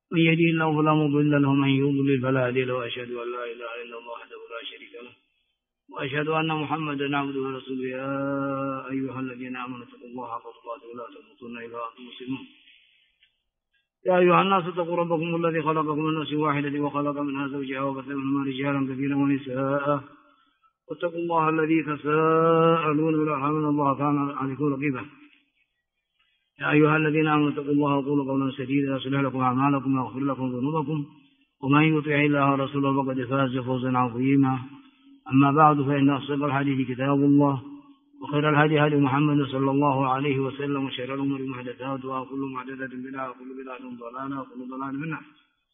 من يهده الله فلا مضل له ومن يضلل فلا هادي له وأشهد أن لا إله إلا الله وحده لا شريك له وأشهد أن محمدا عبده ورسوله. يا أيها الذين آمنوا اتقوا الله حق تقاته ولا تموتن إلا وأنتم مسلمون. يا أيها الناس اتقوا ربكم الذي خلقكم من نفس واحدة وخلق منها زوجها وبث منهما رجالا كثيرا ونساء واتقوا الله الذي تساءلون به والأرحام إن الله كان عليكم رقيبا. يا أيها الذين آمنوا اتقوا الله وقولوا قولا سديدا يصلح لكم أعمالكم ويغفر لكم ذنوبكم ومن يطع الله ورسوله فقد فاز فوزا عظيما. أما بعد فإن أصدق الحديث كتاب الله وخير الهدي هدي محمد صلى الله عليه وسلم وشر الأمور محدثاتها وكل محدثة بدعة وكل بدعة ضلالة وكل ضلالة في النار.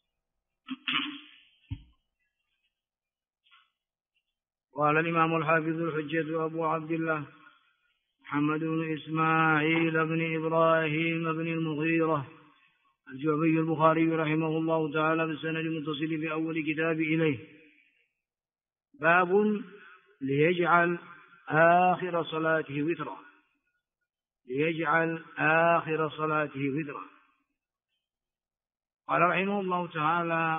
قال الإمام الحافظ الحجة أبو عبد الله محمد بن إسماعيل بن إبراهيم بن المغيرة الجعفي البخاري رحمه الله تعالى بالسند المتصل في أول كتاب إليه: باب ليجعل آخر صلاته وترا. ليجعل آخر صلاته وترا. قال رحمه الله تعالى: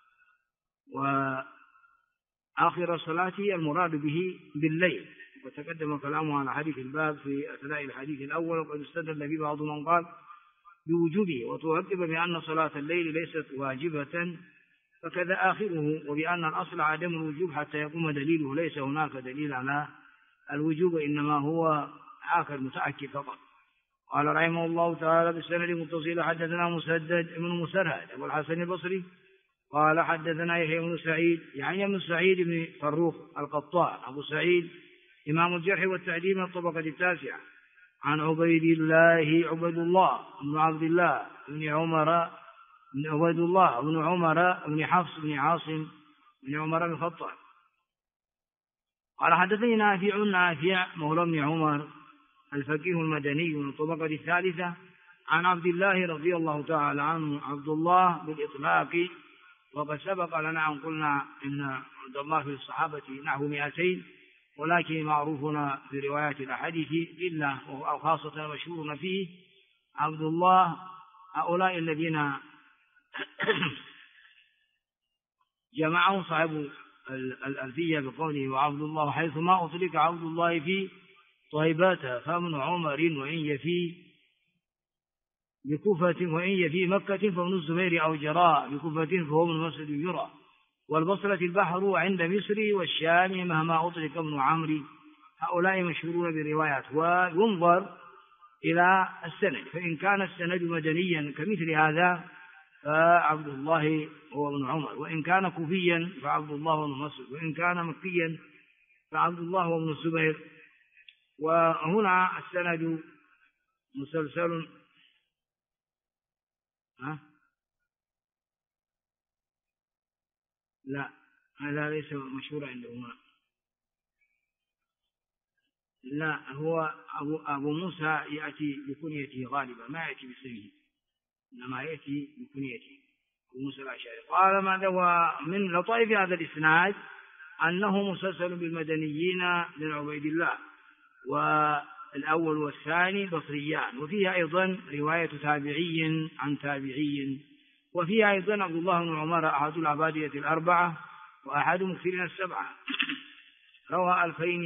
وآخر صلاته المراد به بالليل، وتقدم كلامه على حديث الباب في أثناء الحديث الأول، وقد استدل به بعض من قال بوجوبه وترتب بأن صلاة الليل ليست واجبة فكذا آخره، وبأن الأصل عدم الوجوب حتى يقوم دليله، ليس هناك دليل على الوجوب إنما هو آخر متأكد فقط. قال رحمه الله تعالى بالسند المتصل: حدثنا مسدد بن مسرهد أبو الحسن البصري قال حدثنا يحيى بن سعيد يعني بن سعيد بن فروخ القطان أبو سعيد إمام الجرح والتعديل من الطبقة التاسعة، عن عبيد الله بن عبد الله بن عمر بن عبيد الله بن عمر بن حفص بن عاصم بن عمر بن الخطاب قال حدثني نافع مولى بن عمر الفقيه المدني من الطبقة الثالثة، عن عبد الله رضي الله تعالى عنه عبد الله بالإطلاق، وقد سبق لنا أن قلنا إن عبد الله في الصحابة نحو 200، ولكن معروفنا في روايات الأحاديث إلا أو خاصة مشهورنا فيه عبد الله هؤلاء الذين جمعهم صاحب الألفية بقوله: وعبد الله حيثما أطلق عبد الله في طيبات فمن عمر وإن يفي بكوفة وإن يفي مكة فمن الزبير أو جراء بكوفة فهو من مسجد يرى والبصرة البحر عند مصر والشام مهما أطلق ابن عمرو. هؤلاء مشهورون بروايات. وينظر إلى السند، فإن كان السند مدنيا كمثل هذا فعبد الله هو ابن عمر، وإن كان كوفيا فعبد الله بن مسعود، وإن كان مكيا فعبد الله هو ابن الزبير. وهنا السند مسلسل لا هذا ليس مشهور عندهما. لا هو أبو موسى يأتي بكنيته غالبا، ما يأتي باسمه، إنما يأتي بكنيته أبو موسى الأشعري. قال ماذا؟ ومن لطائف هذا الإسناد أنه مسلسل بالمدنيين من عبيد الله، والأول والثاني بصريان، وفيها أيضا رواية تابعي عن تابعي، وفيها أيضا عبد الله بن عمر أحد العبادية الأربعة وأحد مكثرين السبعة، روى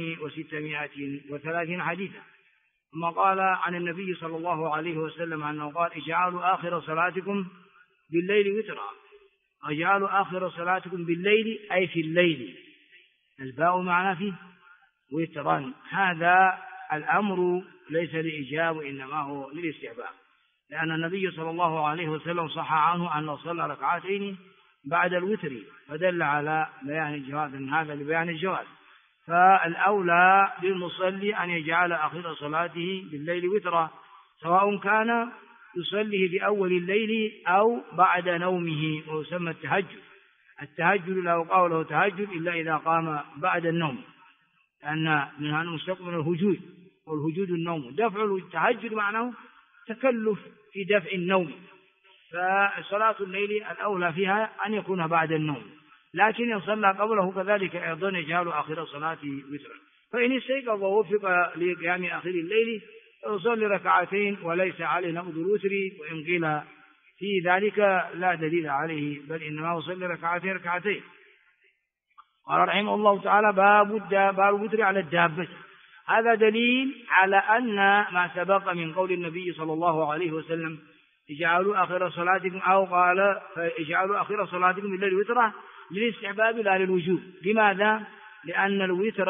2630 حديثا. ثم قال عن النبي صلى الله عليه وسلم أنه قال: اجعلوا آخر صلاتكم بالليل وترا. اجعلوا آخر صلاتكم بالليل أي في الليل، الباء معناه فيه وترا. هذا الأمر ليس لإيجاب وإنما هو للاستحباب، لأن النبي صلى الله عليه وسلم صح عنه أنه صلى ركعتين بعد الوتر، فدل على بيان الجواز، أن هذا لبيان الجواز. فالأولى للمصلي أن يجعل آخر صلاته بالليل وترا، سواء كان يصليه في أول الليل أو بعد نومه، ويسمى التهجد. التهجد لا يقال له تهجد إلا إذا قام بعد النوم، لأن منها المستقبل من الهجود، والهجود النوم. دفع التهجد معناه تكلف في دفع النوم، فصلاة الليل الأولى فيها أن يكون بعد النوم، لكن يصلى قبله كذلك أيضا يجعل آخر صلاته وترا. فإن استيقظ ووفق لقيام آخر الليل يصلي ركعتين وليس عليه نقض الوتر، وإن قيل في ذلك لا دليل عليه، بل إنما يصلي ركعتين ركعتين. قال رحمه الله تعالى: باب الوتر على الدابة. هذا دليل على أن ما سبق من قول النبي صلى الله عليه وسلم: اجعلوا آخر صلاتكم، أو قال: اجعلوا آخر صلاتكم بالليل وترا، للاستحباب لا للوجوب. لماذا؟ لأن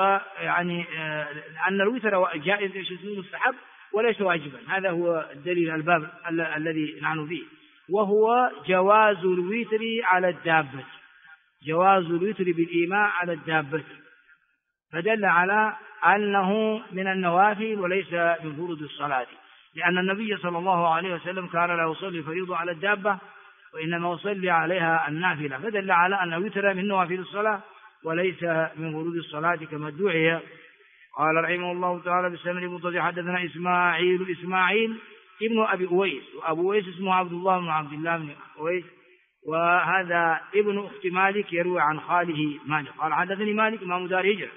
الوتر جائز مستحب وليس واجبا. هذا هو الدليل الباب الذي نحن فيه، وهو جواز الوتر على الدابة، جواز الوتر بالإيماء على الدابة، فدل على أنه من النوافل وليس من فروض الصلاة، لأن النبي صلى الله عليه وسلم كان لا يصلي الفريضة على الدابة، وإنما يصلي عليها النافلة، فدل على أن الوتر من نوافل الصلاة وليس من فروض الصلاة كما ادعي. قال رحمه الله تعالى: بالسند المتصل حدثنا إسماعيل ابن أبي أويس، وأبو أويس اسمه عبد الله بن عبد الله بن أويس، وهذا ابن أخت مالك يروي عن خاله مالك. قال: حدثني مالك إمام دار هجرة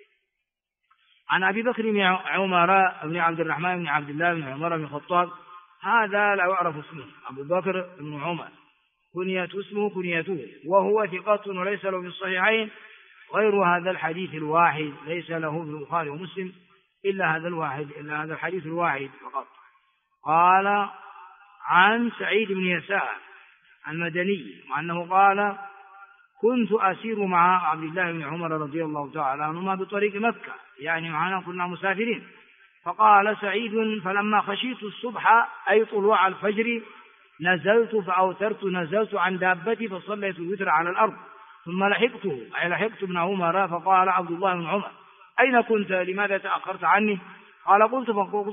عن أبي بكر بن عمر بن عبد الرحمن بن عبد الله بن عمر بن الخطاب. هذا لا يعرف اسمه، أبو بكر بن عمر، اسمه كنيته، وهو ثقة وليس له في الصحيحين غير هذا الحديث الواحد، ليس له في البخاري ومسلم إلا هذا الحديث الواحد فقط. قال: عن سعيد بن يسار المدني، وأنه قال: كنت أسير مع عبد الله بن عمر رضي الله تعالى عنهما بطريق مكة، يعني معنا كنا مسافرين. فقال سعيد: فلما خشيت الصبح أي طلوع الفجر نزلت فأوترت، نزلت عن دابتي فصليت الوتر على الأرض، ثم لحقت ابن عمر. فقال عبد الله بن عمر: أين كنت؟ لماذا تأخرت عني؟ قال: قلت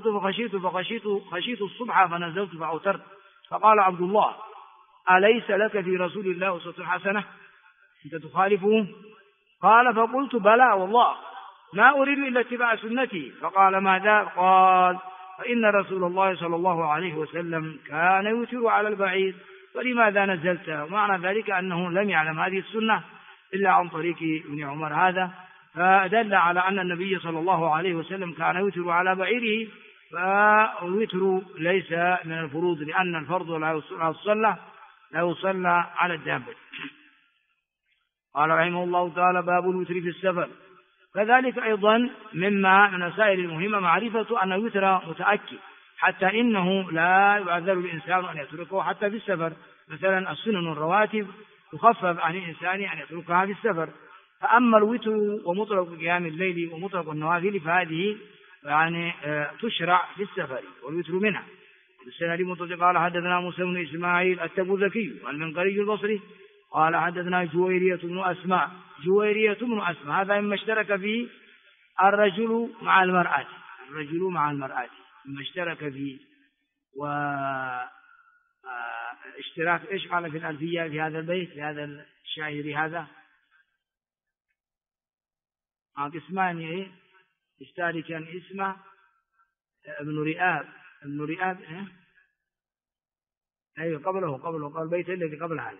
فخشيت الصبح فنزلت فأوترت. فقال عبد الله: أليس لك في رسول الله أسوة حسنة؟ أنت تخالفه؟ قال: فقلت: بلى والله، ما أريد إلا اتباع سنتي. فقال: ماذا؟ قال: فإن رسول الله صلى الله عليه وسلم كان يوتر على البعير، فلماذا نزلت؟ ومعنى ذلك أنه لم يعلم هذه السنة إلا عن طريق ابن عمر هذا، فدل على أن النبي صلى الله عليه وسلم كان يوتر على بعيره، فالوتر ليس من الفروض، لأن الفرض لا يصلى على الدابة. قال رحمه الله تعالى: باب الوتر في السفر. كذلك أيضا من المسائل المهمة معرفة أن الوتر متأكد، حتى إنه لا يعذر الإنسان أن يتركه حتى في السفر. مثلا السنن الرواتب تخفف عن الإنسان أن يتركها في السفر، فأما الوتر ومطلق قيام الليل ومطلق النوافل فهذه تشرع في السفر، والوتر منها. بالسند المتصل قال: حدثنا موسى بن إسماعيل التبوذكي المنقري البصري قال: حدثنا جويرية بن أسماء. هذا مما اشترك فيه الرجل مع المرأة، مما اشترك فيه. واشتراك إيش قال في الألفية في هذا البيت، في هذا الشاعر هذا؟ قسمان اشتاركا اسمه ابن رئاب أيوه قبله قال البيت الذي قبل هذا.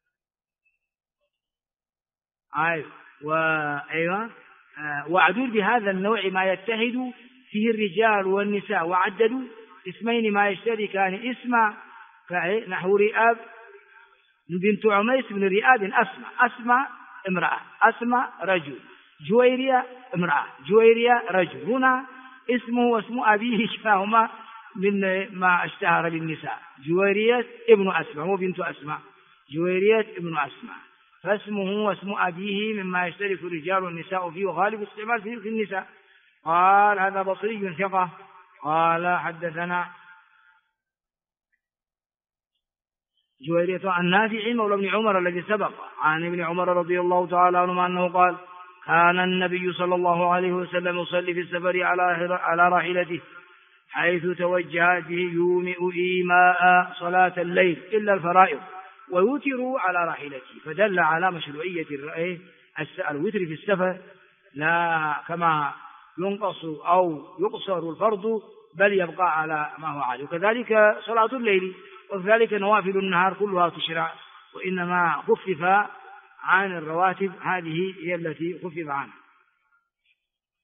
وعدود بهذا النوع ما يتحد فيه الرجال والنساء، وعددوا اسمين ما يشتركان اسما، نحو رئاب بنت عميس بن رئاب أسماء امرأة، أسماء رجل، جويرية امرأة، جويرية رجل. هنا اسمه واسم أبيه كلاهما من ما اشتهر للنساء، جويرية ابن أسماء، هو بنت أسماء، جويرية ابن أسماء، فاسمه واسم أبيه مما يشترك الرجال والنساء فيه، وغالب استعمال فيه في النساء. قال: هذا بصري ثقة. قال: حدثنا جويرية عن نافع مولى ابن عمر الذي سبق عن ابن عمر رضي الله تعالى عنه أنه قال: كان النبي صلى الله عليه وسلم يصلي في السفر على راحلته حيث توجهت به يومئ إيماء صلاة الليل إلا الفرائض، ويوتر على راحلته. فدل على مشروعية الوتر في السفر، لا كما ينقص أو يقصر الفرض، بل يبقى على ما هو عليه. وكذلك صلاة الليل، وكذلك نوافل النهار كلها تشرع، وإنما خفف عن الرواتب، هذه هي التي خفف عنها.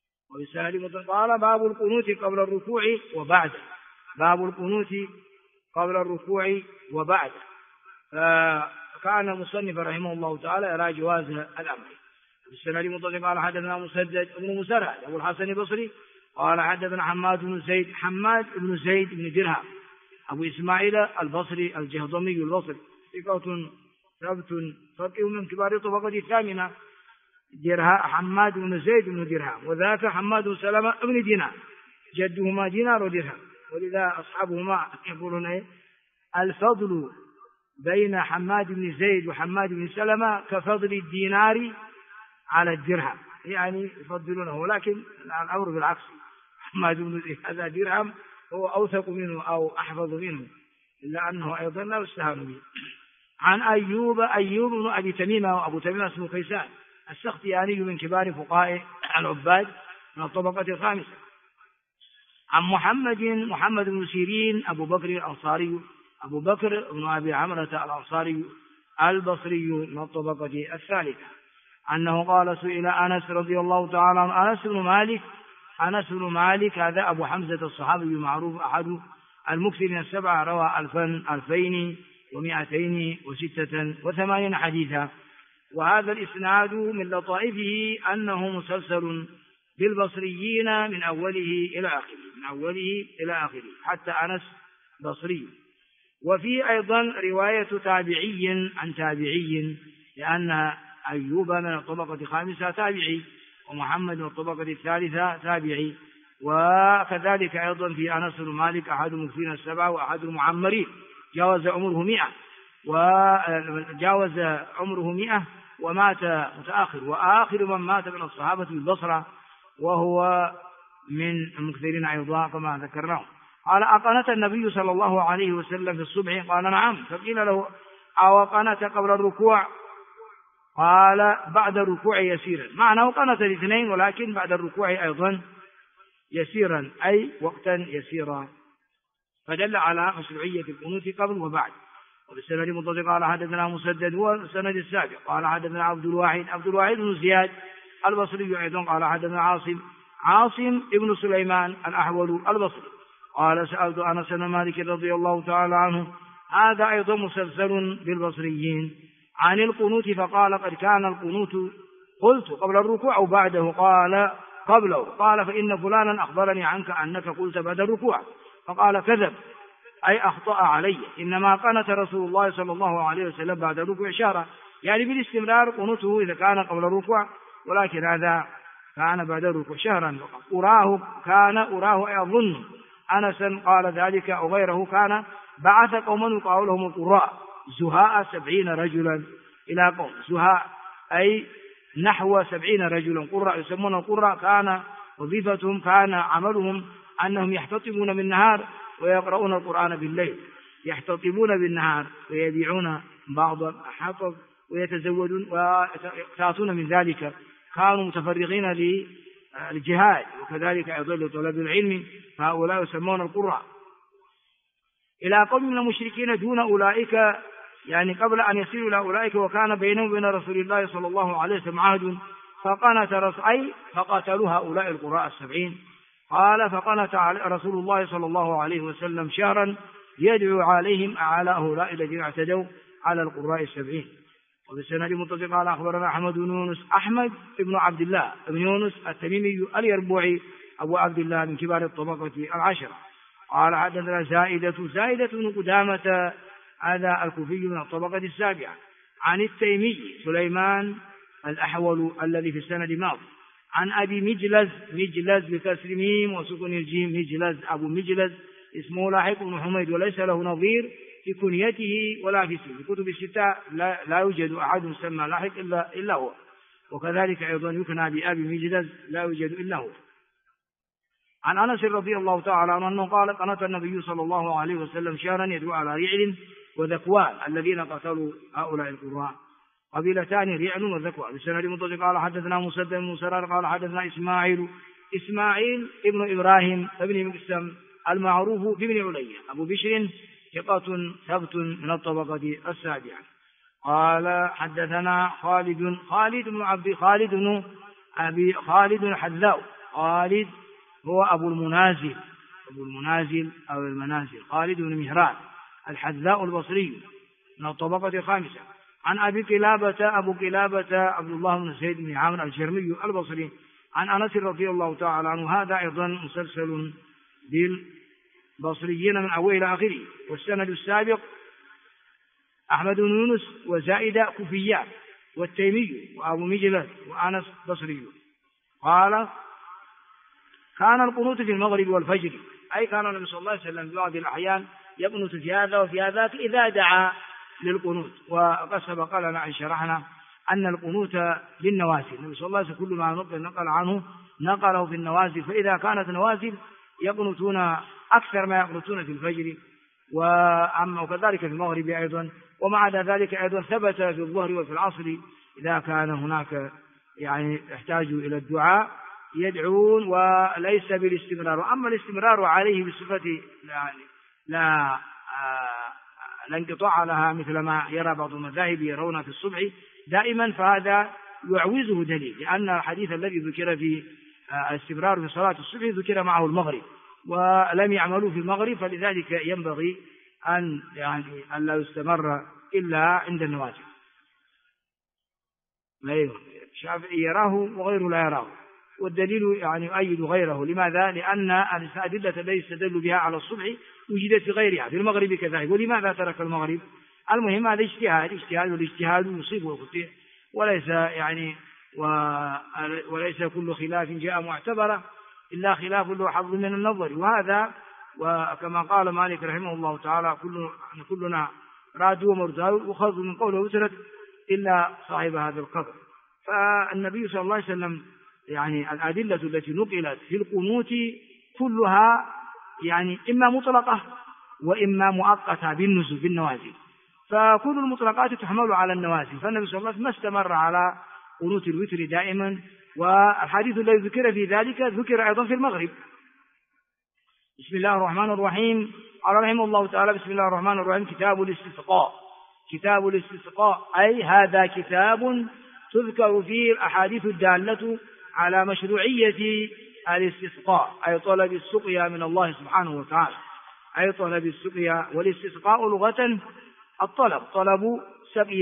وبالسهل قال: باب القنوت قبل الركوع وبعده. باب القنوت قبل الركوع وبعده. فكان المصنف رحمه الله تعالى يرى جواز الأمر. السند متصل قال حدثنا مسدد بن مسرهد أبو الحسن البصري قال حدثنا حماد بن زيد بن درهم أبو إسماعيل البصري الجهضمي البصري ثقة ثبت فقيه من كبار الطبقة الثامنة. حماد بن زيد بن درهم وذاك حماد بن سلمة بن دينار جدهما دينار ودرهم، ولذا أصحابهما يقولون الفضل بين حماد بن زيد وحماد بن سلمة كفضل الدينار على الدرهم، يعني يفضلونه، لكن الأمر بالعكس، حماد بن زيد هذا درهم هو أوثق منه أو أحفظ منه، إلا أنه أيضا لا يستهان به. عن أيوب بن أبي تميمة، وأبو تميمة اسمه كيسان السختياني من كبار فقهاء العباد من الطبقة الخامسة. عن محمد بن سيرين أبو بكر الأنصاري أبو بكر بن أبي عمرة الأنصاري البصري من الطبقة الثالثة أنه قال سئل أنس رضي الله تعالى عنه أنس بن مالك هذا أبو حمزة الصحابي المعروف أحد المكثرين السبعة، روى 2286 حديثا. وهذا الإسناد من لطائفه أنه مسلسل بالبصريين من أوله إلى آخره حتى أنس بصري. وفي أيضا رواية تابعي عن تابعي، لأن أيوب من الطبقة الخامسة تابعي، ومحمد من الطبقة الثالثة تابعي. وكذلك أيضا في أنس بن مالك أحد المكثرين السبعة وأحد المعمرين، جاوز عمره 100 ومات متأخر، وآخر من مات من الصحابة بالبصرة وهو من المكثرين أيضا كما ذكرناه. قال أقنت النبي صلى الله عليه وسلم في الصبح؟ قال نعم. فقيل له أو قنت قبل الركوع؟ قال بعد الركوع يسيرا، معناه قنت الاثنين ولكن بعد الركوع أيضا يسيرا، أي وقتا يسيرا، فدل على مشروعية القنوت قبل وبعد. وبالسند متصل قال حدثنا مسدد هو السند السابق قال حدثنا عبد الواحد بن زياد البصري أيضا قال حدثنا عاصم ابن سليمان الأحول البصري قال سألت أنس بن مالك رضي الله تعالى عنه، هذا أيضا مسلسل بالبصريين، عن القنوت فقال قد كان القنوت، قلت قبل الركوع أو بعده؟ قال قبله. قال فإن فلانا أخبرني عنك أنك قلت بعد الركوع، فقال كذب، أي أخطأ علي، إنما قنت رسول الله صلى الله عليه وسلم بعد الركوع شهرا، يعني بالاستمرار قنوته إذا كان قبل الركوع، ولكن هذا كان بعد الركوع شهرا. أراه أي أظن أنسا قال ذلك أو غيره، كان بعث قوما يقال لهم القراء زهاء 70 رجلا إلى قوم، زهاء أي نحو 70 رجلا قراء يسمون القراء، كان وظيفتهم كان عملهم أنهم يحتطبون بالنهار ويقرؤون القرآن بالليل، يحتطبون بالنهار ويبيعون بعض الحطب ويتزودون ويقتاتون من ذلك، كانوا متفرغين للجهاد وكذلك أيضا لطلب العلم، فهؤلاء يسمون القراء. إلى قوم من المشركين دون أولئك، يعني قبل أن يصلوا إلى أولئك، وكان بينهم وبين رسول الله صلى الله عليه وسلم عهد، فقنت فقاتلوا هؤلاء القراء 70. قال فقنت رسول الله صلى الله عليه وسلم شهرا يدعو عليهم على هؤلاء الذين اعتدوا على القراء 70. وبالسند متصل قال أخبرنا أحمد بن عبد الله بن يونس التميمي اليربوعي أبو عبد الله من كبار الطبقة 10 قال حدثنا زائدة بن قدامة هذا الكوفي من الطبقة 7 عن التيمي سليمان الأحول الذي في السند ماضي، عن أبي مجلز بكسر ميم وسكن الجيم، مجلز أبو مجلز اسمه لاحق بن حميد، وليس له نظير في كنيته ولا في اسمه، في كتب الستة لا يوجد أحد يسمى لاحق إلا هو، وكذلك أيضا يكنى بأبي مجلز لا يوجد إلا هو. عن أنس رضي الله تعالى عنه أنه قال قنت النبي صلى الله عليه وسلم شهرا يدعو على رعل وذكوان الذين قتلوا هؤلاء القراء، قبيلتان رعل وذكوان. بالسند متصل قال حدثنا مسدد بن مسرار قال حدثنا إسماعيل ابن إبراهيم ابن مقسم المعروف بابن علي أبو بشر ثقة ثبت من الطبقة 7. قال حدثنا خالد الحذاء، خالد هو أبو المنازل أو المنازل، خالد بن مهران الحذاء البصري من الطبقة الخامسة. عن أبو قلابة عبد الله بن زيد بن عامر الجرمي البصري عن أنس رضي الله تعالى عنه. هذا أيضا مسلسل بالبصريين من أول إلى آخره. والسند السابق أحمد بن يونس وزائدة كوفيان والتيمي وأبو مجلد وأنس بصري. قال كان القنوت في المغرب والفجر، أي كان النبي صلى الله عليه وسلم في بعض الأحيان يقنت في هذا وفي هذاك إذا دعا للقنوت. وقد سبق لنا أن شرحنا أن القنوت للنوازل، النبي صلى الله عليه وسلم كل ما نقل عنه نقله في النوازل، فإذا كانت نوازل يقنتون أكثر ما يقنتون في الفجر وكذلك في المغرب أيضا. ومع ذلك أيضا ثبت في الظهر وفي العصر إذا كان هناك يعني يحتاج إلى الدعاء يدعون وليس بالاستمرار. وأما الاستمرار عليه بصفة لا انقطاع لها مثل ما يرى بعض المذاهب يرون في الصبح دائما، فهذا يعوزه دليل، لأن الحديث الذي ذكر في الاستمرار في صلاة الصبح ذكر معه المغرب ولم يعملوا في المغرب، فلذلك ينبغي أن لا يستمر إلا عند النوازل. الشافعي يراه وغيره لا يراه، والدليل يؤيد غيره. لماذا؟ لأن الأدلة التي يستدل بها على الصبح وجدت في غيرها، في المغرب كذلك. ولماذا ترك المغرب؟ المهم هذا اجتهاد والاجتهاد يصيب ويخطئ، وليس كل خلاف جاء معتبرا إلا خلاف له حظ من النظر. وهذا وكما قال مالك رحمه الله تعالى كلنا راد ومرتاد وخذ من قوله وسرت إلا صاحب هذا القبر. فالنبي صلى الله عليه وسلم الأدلة التي نقلت في القنوت كلها إما مطلقة وإما مؤقتة بالنوازل، فكل المطلقات تحمل على النوازل. فالنبي صلى الله عليه وسلم ما استمر على قنوت الوتر دائما، والحديث الذي ذكر في ذلك ذكر أيضا في المغرب. بسم الله الرحمن الرحيم. قال رحمه الله تعالى: بسم الله الرحمن الرحيم. كتاب الاستسقاء أي هذا كتاب تذكر فيه الأحاديث الدالة على مشروعية الاستسقاء، أي طلب السقيا من الله سبحانه وتعالى، أي طلب السقيا. والاستسقاء لغة الطلب، طلب سقي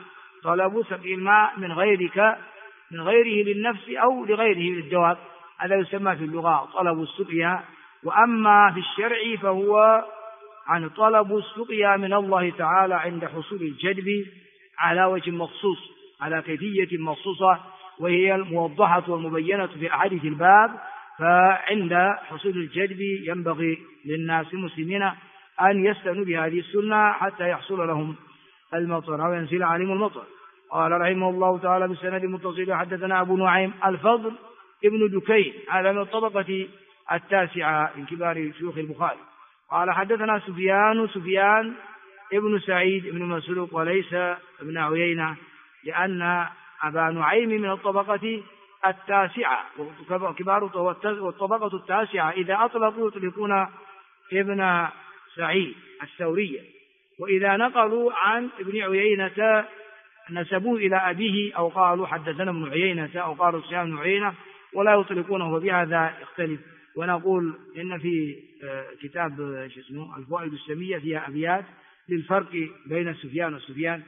الماء من غيره للنفس أو لغيره للدواب، هذا يسمى في اللغة طلب السقيا. وأما في الشرع فهو طلب السقيا من الله تعالى عند حصول الجدب على وجه مخصوص، على كيفية مخصوصة، وهي الموضحة والمبينة في أحاديث الباب. فعند حصول الجدب ينبغي للناس المسلمين أن يستنوا بهذه السنة حتى يحصل لهم المطر أو ينزل عليهم المطر. قال رحمه الله تعالى بسند متصل: حدثنا أبو نعيم الفضل ابن دكين، هذا من الطبقة التاسعة من كبار شيوخ البخاري. قال حدثنا سفيان ابن سعيد ابن مسروق وليس ابن عيينة، لأن أبا نعيم من الطبقة التاسعة، كبار والطبقة التاسعة إذا أطلقوا يطلقون ابن سعيد الثوري، وإذا نقلوا عن ابن عيينة نسبوه إلى أبيه أو قالوا حدثنا ابن عيينة أو قالوا سفيان بن عيينة ولا يطلقونه، وبهذا يختلف. ونقول إن في كتاب الفوائد السمية فيها أبيات للفرق بين سفيان وسفيان،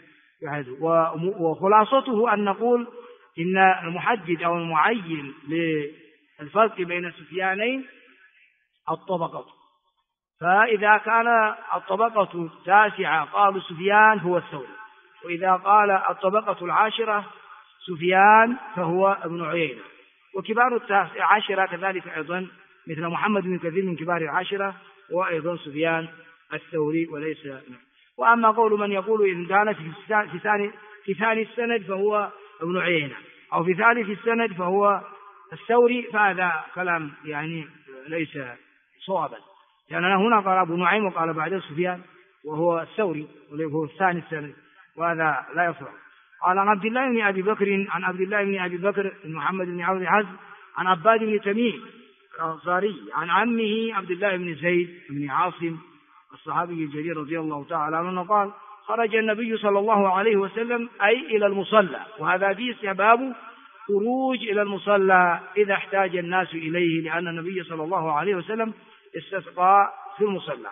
وخلاصته أن نقول إن المحدد أو المعين للفرق بين السفيانين الطبقة. فإذا كان الطبقة التاسعة قالوا سفيان هو الثوري، وإذا قال الطبقة العاشرة سفيان فهو ابن عيينة. وكبار العاشرة كذلك أيضا مثل محمد بن كثير من كبار العاشرة، وأيضا سفيان الثوري وليس. وأما قول من يقول إن كان في ثاني السند فهو ابن عيينة أو في ثالث السند فهو الثوري، فهذا كلام ليس صوابا، لأننا هنا قال أبو نعيم وقال بعد سفيان وهو الثوري وهو الثاني السند، وهذا لا يصح. قال عن عبد الله بن أبي بكر محمد بن عوف حزم عن عباد بن تميم الأنصاري عن عمه عبد الله بن زيد بن عاصم الصحابي الجليل رضي الله تعالى عنه قال: خرج النبي صلى الله عليه وسلم أي إلى المصلى، وهذا فيه استحباب خروج إلى المصلى إذا احتاج الناس إليه، لأن النبي صلى الله عليه وسلم استسقى في المصلى.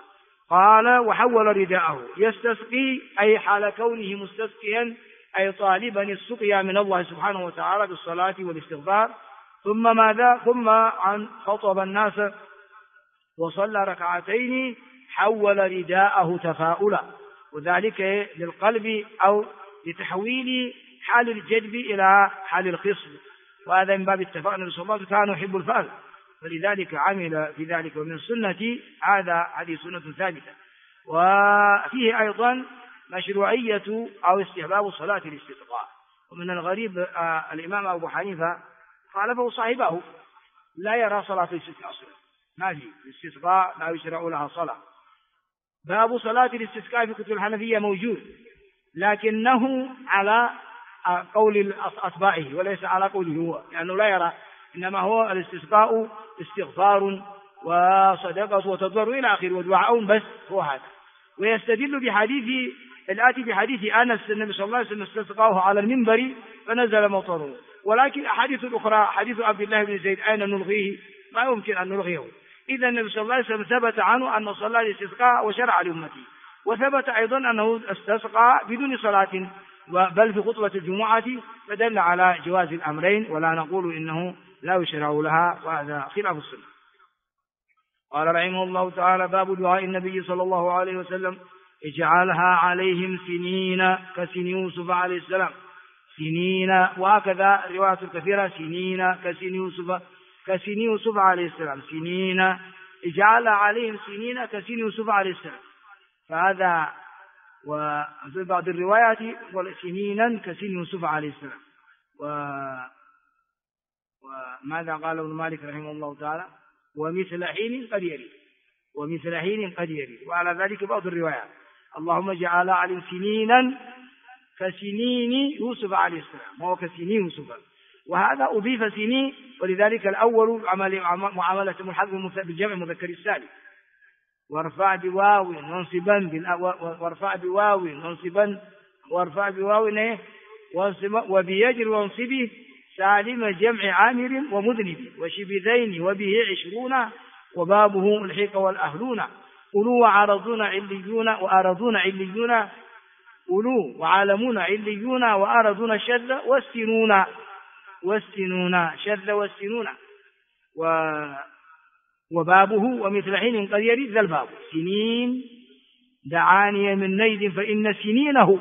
قال وحول رداءه يستسقي أي حال كونه مستسقيا أي طالبا السقيا من الله سبحانه وتعالى بالصلاة والاستغفار. ثم ماذا؟ ثم عن خطب الناس وصلى ركعتين حول رداءه تفاؤلا، وذلك للقلب أو لتحويل حال الجدب إلى حال الخصب، وهذا من باب التفاؤل. النبي صلى الله عليه وسلم كان يحب الفأل فلذلك عمل في ذلك. ومن السنة هذه سنة ثابتة. وفيه أيضا مشروعية أو استحباب صلاة الاستسقاء. ومن الغريب الإمام أبو حنيفة خالفه صاحبه، لا يرى صلاة الاستسقاء أصلا، ما في الاستسقاء لا يشرع لها صلاة. باب صلاة الاستسقاء في كتب الحنفية موجود، لكنه على قول أتباعه وليس على قوله هو، لأنه لا يرى، إنما هو الاستسقاء استغفار وصدقة وتضرع إلى آخره ودعاء، بس هو هذا. ويستدل بحديث الآتي بحديث أنس النبي صلى الله عليه وسلم استسقاه على المنبر فنزل مطره. ولكن الأحاديث الأخرى حديث عبد الله بن زيد أين نلغيه؟ ما يمكن أن نلغيه. إذا النبي صلى الله عليه وسلم ثبت عنه أنه صلى الاستسقاء وشرع لأمته، وثبت أيضا أنه استسقى بدون صلاة بل في خطبة الجمعة، فدل على جواز الأمرين، ولا نقول إنه لا يشرع لها، وهذا خلاف السنة. قال رحمه الله تعالى: باب دعاء النبي صلى الله عليه وسلم: اجعلها عليهم سنين كسن يوسف عليه السلام. سنين، وهكذا رواية كثيرة سنين كسن يوسف عليه السلام. سنين، اجعلها عليهم سنين كسن يوسف عليه السلام. فهذا وفي بعض الروايات سنينا كسن يوسف عليه السلام. وماذا قال ابن مالك رحمه الله تعالى؟ ومثل حين قد يريد، ومثل حين قد يريد. وعلى ذلك بعض الروايات: اللهم اجعل عليهم سنينا كسنين يوسف عليه السلام، وهو كسنين يوسف. وهذا أضيف سنين، ولذلك الأول معاملة ملحق بالجمع المذكر السالم. وارفع بواو وانصبا وبيجر وانصبه سالم جمع عامر ومذنب وشبذين وبه 20 وبابه الحق والأهلون أولو وعارضون عليون وآرضون عليون أولو وعالمون عليون وآرضون شذ والسنون شذ والسنون. وبابه ومثل حين قد يريد ذا الباب. سنين دعاني من نيد فإن سنينه،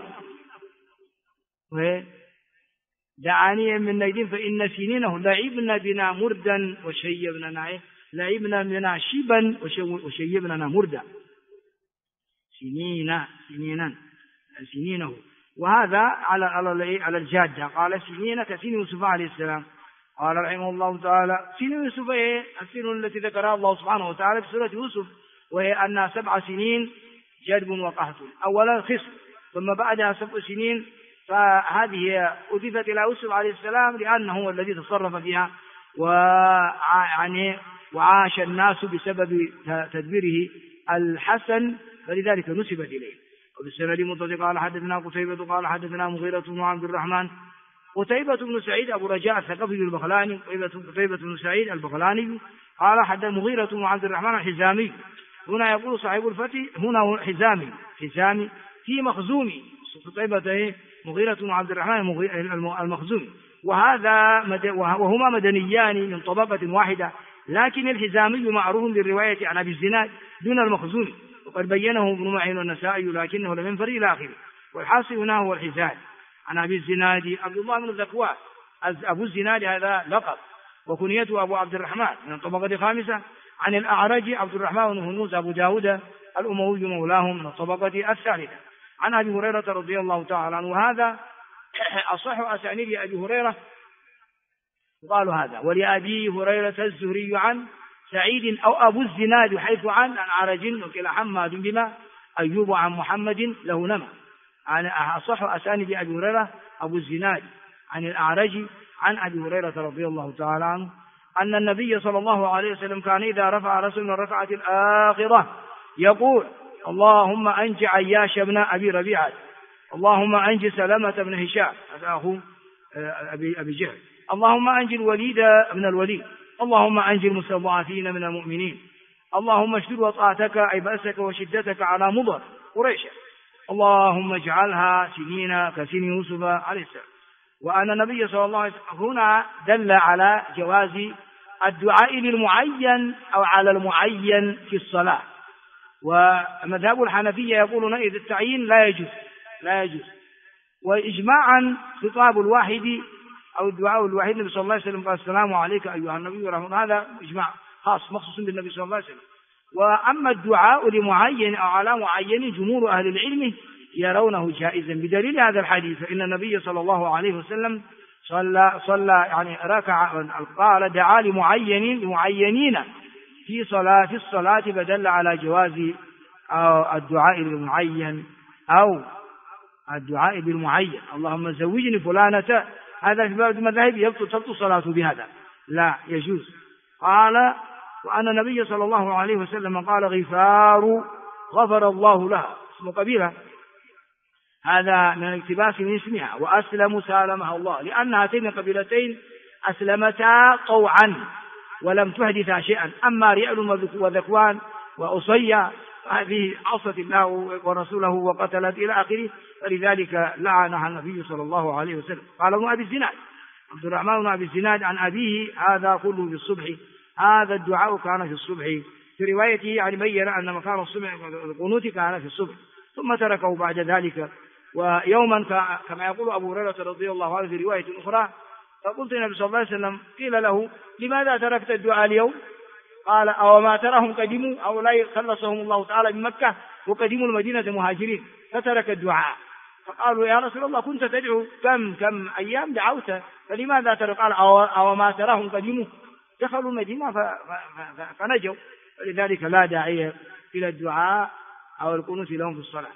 دعاني من نيد فإن سنينه لعبنا بنا مردا وشيبنا لعبنا بنا شبا وشيبنا مردا. سنينه. وهذا على الجادة. قال سنين كسن يوسف عليه السلام. قال رحمه الله تعالى: سن يوسف هي السن التي ذكرها الله سبحانه وتعالى في سورة يوسف، وهي أنها 7 سنين جدب وقحط. أولا خصب، ثم بعدها 7 سنين. فهذه أضيفت إلى يوسف عليه السلام لأنه هو الذي تصرف فيها، وعاش الناس بسبب تدبيره الحسن، فلذلك نسبت إليه. وبالسند المتصل قال حدثنا قتيبة قال حدثنا مغيرة بن عبد الرحمن. قتيبة بن سعيد أبو رجاء الثقفي البغلاني، قتيبة بن سعيد البغلاني قال حدث مغيرة بن عبد الرحمن الحزامي. هنا يقول صاحب الفتح هنا حزامي في مخزومي. قتيبة مغيرة بن عبد الرحمن المخزومي، وهما مدنيان من طبقة واحدة، لكن الحزامي معروف بالرواية عن أبي الزناد دون المخزومي، وقد بينه ابن معين والنسائي، لكنه لم ينفرد إلى آخره. والحاصل هنا هو الحزام عن أبي الزناد عبد الله بن ذكوان. أبو الزناد هذا لقب، وكنيته أبو عبد الرحمن من الطبقة الخامسة. عن الأعرج عبد الرحمن بن هرمز أبو داود الأموي مولاهم من الطبقة الثالثة. عن أبي هريرة رضي الله تعالى عنه. وهذا أصح أسانيد أبي هريرة. قالوا هذا ولأبي هريرة الزهري عن سعيد أو أبو الزناد حيث عن أعرج وكلا حماد بما أيوب عن محمد له نما. أصح أسانيد أبي هريرة أبو الزناد عن الأعرج عن أبي هريرة رضي الله تعالى عنه أن النبي صلى الله عليه وسلم كان إذا رفع رأسه من الركعة الآخرة يقول: اللهم أنج عياش بن أبي ربيعة، اللهم أنج سلمة بن هشام هذا أخو أبي جهل، اللهم أنج الوليد بن الوليد، اللهم أنج المستضعفين من المؤمنين، اللهم اشدد وطأتك أي بأسك وشدتك على مضر قريش، اللهم اجعلها سنين كسن يوسف عليه السلام. وأن النبي صلى الله عليه وسلم هنا دل على جواز الدعاء للمعين أو على المعين في الصلاة. ومذهب الحنفية يقولون إذا التعيين لا يجوز. وإجماعا خطاب الواحد أو الدعاء الواحد النبي صلى الله عليه وسلم قال السلام عليك أيها النبي ورحمة الله، هذا إجماع خاص مخصوص بالنبي صلى الله عليه وسلم. وأما الدعاء لمعين أو على معين جمهور أهل العلم يرونه جائزا بدليل هذا الحديث، فإن النبي صلى الله عليه وسلم صلى يعني ركع قال دعا لمعينين في الصلاة فدل على جواز الدعاء للمعين أو الدعاء بالمعين. اللهم زوجني فلانة، هذا في بعض المذاهب يبطل الصلاة بهذا، لا يجوز. قال وأن النبي صلى الله عليه وسلم قال غفر الله لها، اسم قبيلة، هذا من الاقتباس من اسمها، وأسلم سالمها الله، لأن هاتين القبيلتين أسلمتا طوعا ولم تحدثا شيئا. أما رئال وذكوان وأصية هذه عصت الله ورسوله وقتلت إلى آخره، فلذلك لعنها النبي صلى الله عليه وسلم. قال ابن أبي الزناد عبد الرحمن بن أبي الزناد عن أبيه هذا كله في الصبح، هذا الدعاء كان في الصبح. في روايته يعني بين أن مكان الصبح القنوت كان في الصبح، ثم تركه بعد ذلك. ويوما كما يقول أبو هريرة رضي الله عنه في رواية أخرى، فقلت النبي صلى الله عليه وسلم قيل له لماذا تركت الدعاء اليوم؟ قال أو ما تراهم قدموا أو لا خلصهم الله تعالى من مكة وقدموا المدينة مهاجرين فترك الدعاء. فقالوا يا رسول الله كنت تدعو كم أيام دعوت فلماذا ترك؟ قال أو ما تراهم قدموا دخلوا المدينة فنجوا، ولذلك لا داعي إلى الدعاء أو القنوت لهم في الصلاة.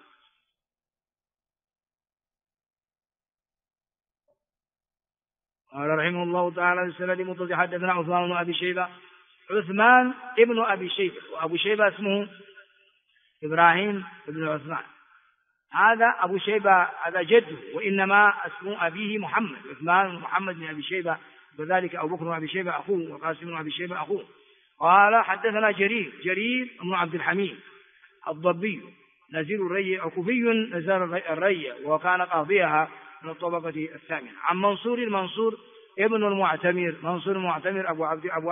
قال رحمه الله تعالى السند متصل حدثنا عثمان بن أبي شيبة، عثمان ابن أبي شيبة، وأبو شيبة اسمه إبراهيم بن عثمان، هذا أبو شيبة هذا جده، وإنما اسم أبيه محمد، عثمان بن محمد بن أبي شيبة، وذلك أبو بكر بن أبي شيبة أخوه، وقاسم بن أبي شيبة أخوه. قال حدثنا جرير بن عبد الحميد الضبي نزيل الري كوفي نزار الري، وكان قاضيها من الطبقة الثامنة. عن منصور ابن المعتمر، منصور المعتمر أبو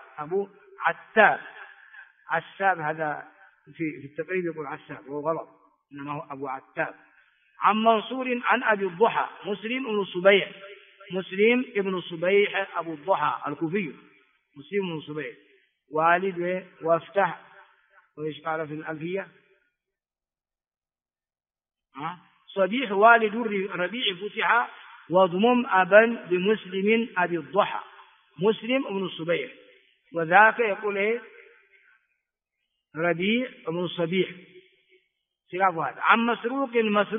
عتاب هذا في التقريب يقول عساب وهو غلط، إنما هو أبو عتاب. عن منصور عن أبي الضحى مسلم ابن الصبيح أبو الضحى الكوفي، مسلم بن الصبيح والد وافتح وإيش قال في الألفية صبيح والد ربيع فتح وضمم أبا بمسلم أبي الضحى مسلم بن الصبيح، وذاك يقول ربيع بن الصبيح خلاف هذا. عن مسروق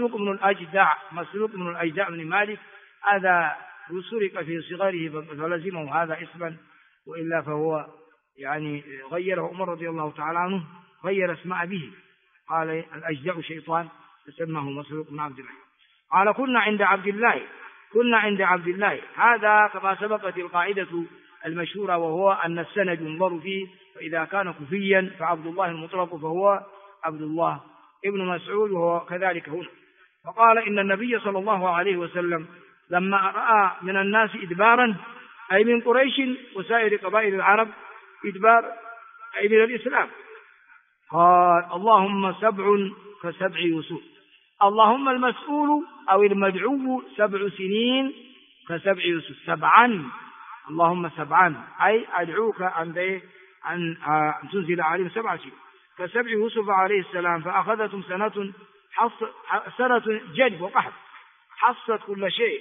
بن الأجدع بن مالك، هذا سرق في صغره فلزمه هذا اسما، وإلا فهو يعني غيره عمر رضي الله تعالى عنه، غير اسم أبيه، قال الأجدع شيطان فسماه مسروق بن عبد الله. قال كنا عند عبد الله، هذا كما سبقت القاعدة المشهورة، وهو أن السند ينظر فيه، فإذا كان كوفيا فعبد الله المطلق فهو عبد الله ابن مسعود، وهو كذلك هنا. فقال إن النبي صلى الله عليه وسلم لما رأى من الناس إدبارا أي من قريش وسائر قبائل العرب إدبار أي من الإسلام، قال اللهم 7 كسبع يوسف، اللهم المسؤول أو المدعو 7 سنين كسبع يوسف، 7 اللهم 7 أي أدعوك أن تنزل عليهم 7 سنين كسبع يوسف عليه السلام، فأخذتهم سنة جد وقحط، حصت كل شيء.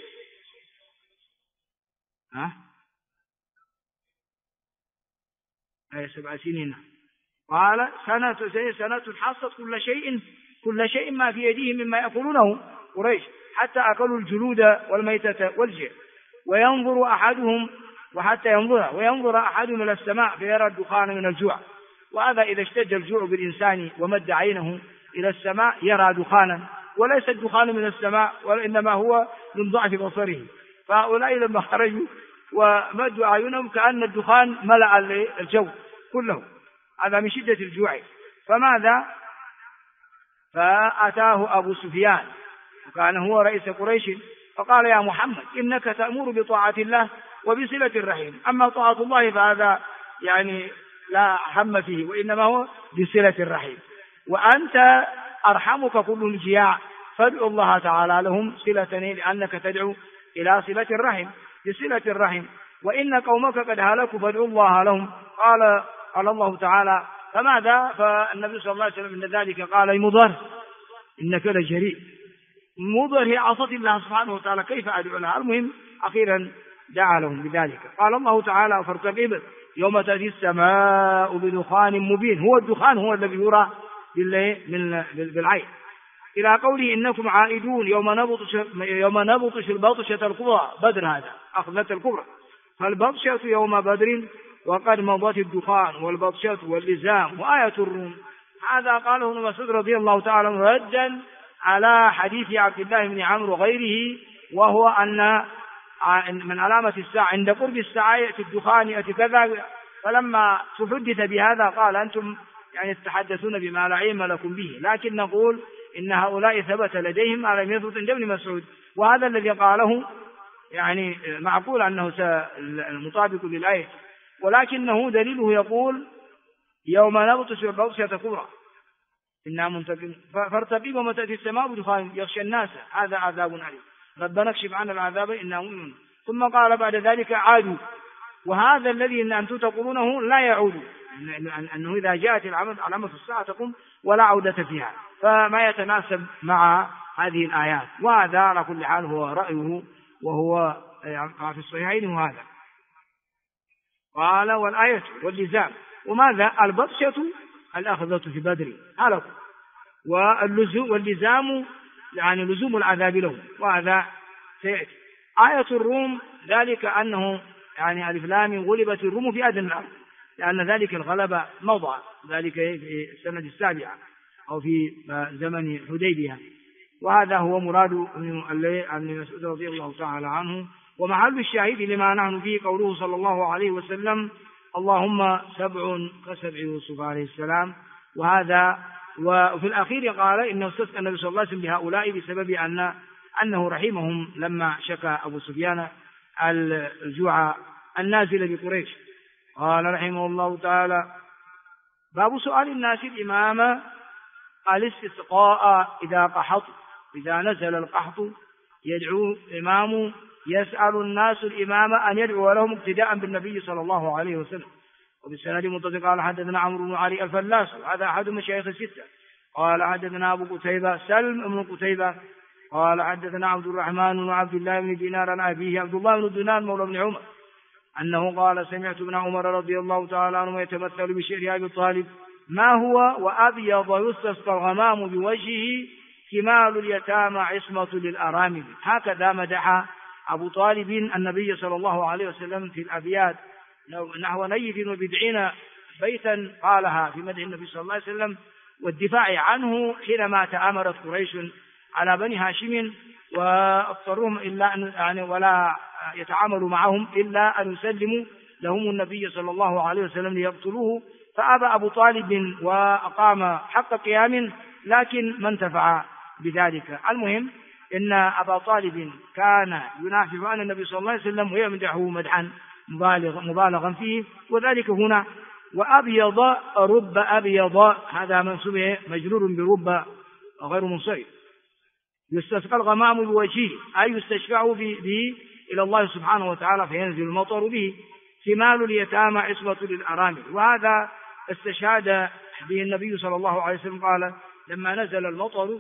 7 سنين، قال سنة حصت كل شيء ما في يديهم مما يأكلونه قريش، حتى أكلوا الجلود والميتة والجيع، وينظر أحدهم إلى السماء فيرى الدخان من الجوع، وهذا إذا اشتد الجوع بالإنسان ومد عينه إلى السماء يرى دخانا، وليس الدخان من السماء وإنما هو من ضعف بصره. فهؤلاء لما خرجوا ومدوا أعينهم كأن الدخان ملأ الجو كله، هذا من شدة الجوع. فماذا؟ فأتاه أبو سفيان وكان هو رئيس قريش فقال يا محمد إنك تأمر بطاعة الله وبصلة الرحم، أما طاعة الله فهذا يعني لا هم فيه، وإنما هو بصلة الرحم، وأنت أرحمك كل الجياع، فادعو الله تعالى لهم صلة، لأنك تدعو إلى صلة الرحم بصلة الرحم، وإن قومك قد هلكوا فادعوا الله لهم. قال الله تعالى فماذا؟ فالنبي صلى الله عليه وسلم من ذلك قال مضر إنك لجريء. مضر هي عصت الله سبحانه وتعالى، كيف أدعو لها؟ المهم أخيرا دعا لهم بذلك. قال الله تعالى فارتقب يوم تأتي السماء بدخان مبين، هو الدخان هو الذي يرى بالعين، إلى قوله إنكم عائدون يوم نبطش البطشة الكبرى، بدر هذا أخذت الكبرى، فالبطشة يوم بدر وقد مضت الدخان والبطشة واللزام وآية الروم. هذا قاله ابن مسعود رضي الله تعالى ردا على حديث عبد الله بن عمرو وغيره، وهو أن من علامة الساعة عند قرب الساعة يأتي الدخان يأتي كذا. فلما تحدث بهذا قال أنتم يعني تتحدثون بما لا علم لكم به، لكن نقول إن هؤلاء ثبت لديهم ما لم يثبت عند ابن مسعود، وهذا الذي قاله يعني معقول أنه مطابق للآية، ولكنه دليله يقول يوم نبطش البطشة كبرى إنا منتقمون فارتقب ومتى تأتي السماء بدخان يغشى الناس هذا عذاب أليم ربنا اكشف عنا العذاب إنا مؤمنون. ثم قال بعد ذلك عادوا، وهذا الذي أنتم تقولونه لا يعود، أنه إذا جاءت علامة الساعة تقوم ولا عودة فيها، فما يتناسب مع هذه الآيات. وهذا على كل حال هو رأيه وهو في الصحيحين. وهذا قال والآية واللزام، وماذا؟ البطشة الأخذة في بدر هلكوا، واللزام يعني لزوم العذاب لهم، وهذا سيأتي. آية الروم ذلك أنه يعني ألف لام غلبت الروم في أدنى الأرض، لأن ذلك الغلبة موضع ذلك في السنة السابعة أو في زمن حديبية، وهذا هو مراد ابن مسعود رضي الله تعالى عنه. ومحل الشاهد لما نحن فيه قوله صلى الله عليه وسلم اللهم سبع كسبع يوسف عليه السلام. وهذا وفي الأخير قال إنه استسقى النبي صلى الله عليه وسلم بهؤلاء بسبب أنه رحمهم لما شكى أبو سفيان الجوع النازل بقريش. قال رحمه الله تعالى باب سؤال الناس الإمام الاستسقاء إذا قحط، إذا نزل القحط يدعو الإمام يسأل الناس الإمام أن يدعو لهم ابتداء بالنبي صلى الله عليه وسلم. وبالسند متصل قال حدثنا عمرو بن علي الفلاس هذا أحد مشايخ الستة قال حدثنا أبو قتيبة سلم بن قتيبة قال حدثنا عبد الرحمن بن عبد الله بن دينار عن أبيه عبد الله بن دينار مولى بن عمر أنه قال سمعت ابن عمر رضي الله تعالى عنه يتمثل بشعر أبي طالب ما هو وأبيض يستسقى الغمام بوجهه كمال اليتامى عصمة للأرامل. هكذا مدح أبو طالب النبي صلى الله عليه وسلم في الأبيات نحو 49 بيتا قالها في مدح النبي صلى الله عليه وسلم والدفاع عنه حينما تآمرت قريش على بني هاشم واضطرهم إلا أن يعني ولا يتعاملوا معهم إلا أن يسلموا لهم النبي صلى الله عليه وسلم ليقتلوه، فأبى أبو طالب وأقام حق قيام لكن ما انتفع بذلك. المهم إن أبا طالب كان ينافع عن النبي صلى الله عليه وسلم ويمدحه مدحا مبالغا فيه، وذلك هنا. وأبيض رب أبيض هذا منسوب مجرور برب غير منصرف يستسقى الغمام بوجهه أي يستشفع به إلى الله سبحانه وتعالى فينزل المطر به كمال اليتامى عصمة للأرامل. وهذا استشهد به النبي صلى الله عليه وسلم قال لما نزل المطر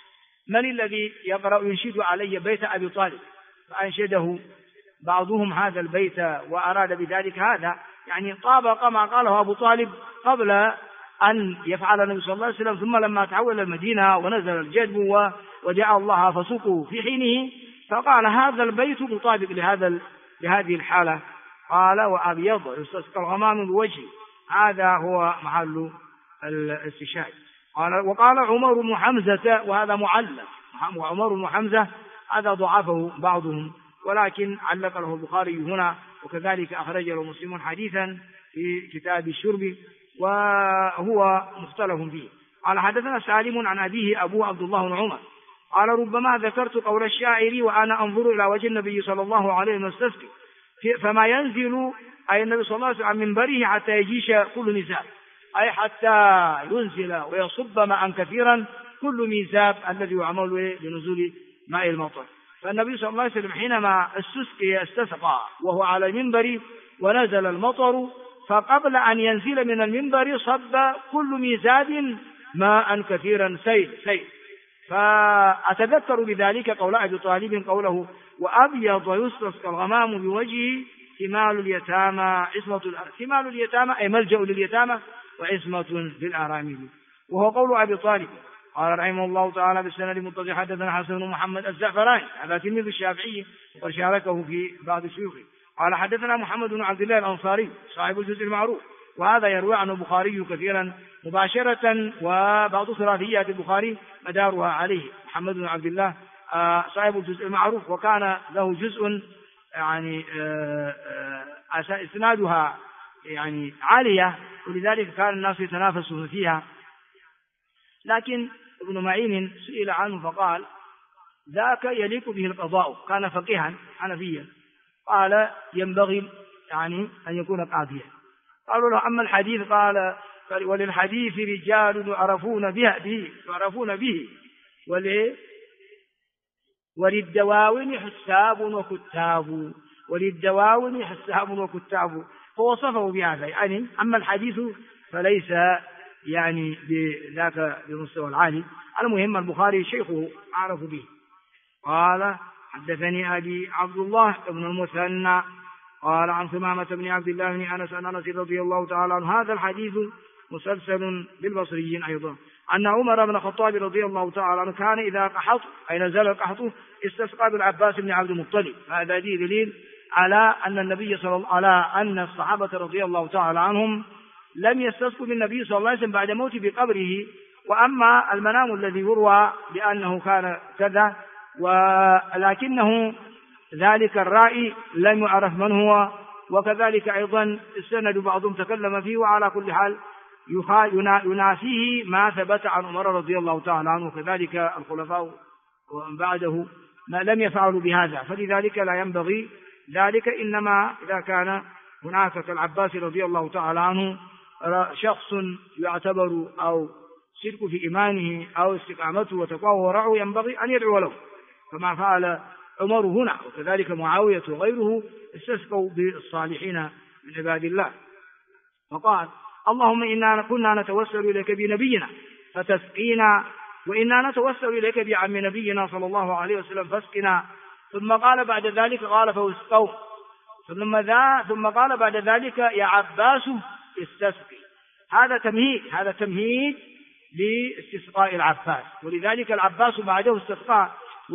من الذي يقرأ ينشد علي بيت أبي طالب، فأنشده بعضهم هذا البيت وأراد بذلك هذا يعني طابق ما قاله أبو طالب قبل أن يفعل النبي صلى الله عليه وسلم، ثم لما تحول المدينة ونزل الجدب وجاء الله فسقوا في حينه فقال هذا البيت مطابق لهذه الحالة. قال وأبيض يستسقى الغمام بوجهه هذا هو محل الاستشهاد. وقال عمر بن حمزة وهذا معلق، وعمر بن حمزة هذا ضعفه بعضهم ولكن علق له البخاري هنا، وكذلك أخرج له مسلم حديثا في كتاب الشرب وهو مختلف فيه. قال حدثنا سالم عن أبيه أبوه عبد الله بن عمر قال ربما ذكرت قول الشاعر وأنا أنظر إلى وجه النبي صلى الله عليه وسلم يستسقي فما ينزل أي النبي صلى الله عليه وسلم عن منبره حتى يجيش كل ميزاب، أي حتى ينزل ويصب ماء كثيرا كل ميزاب الذي يعمل لنزول ماء المطر. فالنبي صلى الله عليه وسلم حينما استسقى وهو على المنبر ونزل المطر، فقبل أن ينزل من المنبر صب كل ميزاب ماء كثيرا سيل. فأتذكر بذلك قول أبي طالب قوله وأبيض يستسقى الغمام بوجهه ثمال اليتامى عصمة ثمال اليتامى أي ملجأ لليتامى وعصمة للأرامل، وهو قول أبي طالب. قال رحمه الله تعالى بالسند المتصل حدثنا حسن بن محمد الزعفراني هذا تلميذ الشافعي وشاركه في بعض شيوخه. قال حدثنا محمد بن عبد الله الأنصاري صاحب الجزء المعروف، وهذا يروي عنه البخاري كثيرا مباشرة، وبعض ثلاثيات البخاري مدارها عليه. محمد بن عبد الله صاحب الجزء المعروف، وكان له جزء يعني إسنادها يعني عالية، ولذلك كان الناس يتنافسون فيها. لكن ابن معين سئل عنه فقال ذاك يليق به القضاء، كان فقيها حنفيا، قال ينبغي يعني أن يكون قاضيا. قالوا له أما الحديث قال وللحديث رجال يعرفون به وللدواون حساب وكتاب، فوصفه بهذا. يعني أما الحديث فليس يعني بذاك بمستوى العالي. المهم البخاري شيخه عرف به. قال حدثني أبي عبد الله بن المثنى قال عن ثمامة بن عبد الله بن أنس عن أنس رضي الله تعالى عنه. هذا الحديث مسلسل بالبصريين أيضا، أن عمر بن الخطاب رضي الله تعالى عنه كان إذا قحط أي نزل القحط استسقى بالعباس بن عبد المطلب. هذا دليل على أن النبي أن الصحابة رضي الله تعالى عنهم لم يستسقوا بالنبي صلى الله عليه وسلم بعد موته بقبره. وأما المنام الذي يروى بأنه كان كذا ولكنه ذلك الرائي لم يعرف من هو، وكذلك أيضا السند بعضهم تكلم فيه، وعلى كل حال ينافيه ما ثبت عن عمر رضي الله تعالى عنه، وكذلك الخلفاء ومن بعده ما لم يفعلوا بهذا، فلذلك لا ينبغي ذلك. إنما إذا كان هناك كالعباس رضي الله تعالى عنه شخص يعتبر أو صدق في إيمانه أو استقامته وتقواه ورعه ينبغي أن يدعو له، كما فعل عمر هنا، وكذلك معاوية وغيره استسقوا بالصالحين من عباد الله. فقال اللهم إنا كنا نتوسل إليك بنبينا فتسقينا، وإنا نتوسل إليك بعم نبينا صلى الله عليه وسلم فاسقنا. ثم قال بعد ذلك قال فاسقوا، ثم قال بعد ذلك يا عباس استسقي. هذا تمهيد لاستسقاء العباس، ولذلك العباس بعده استسقى،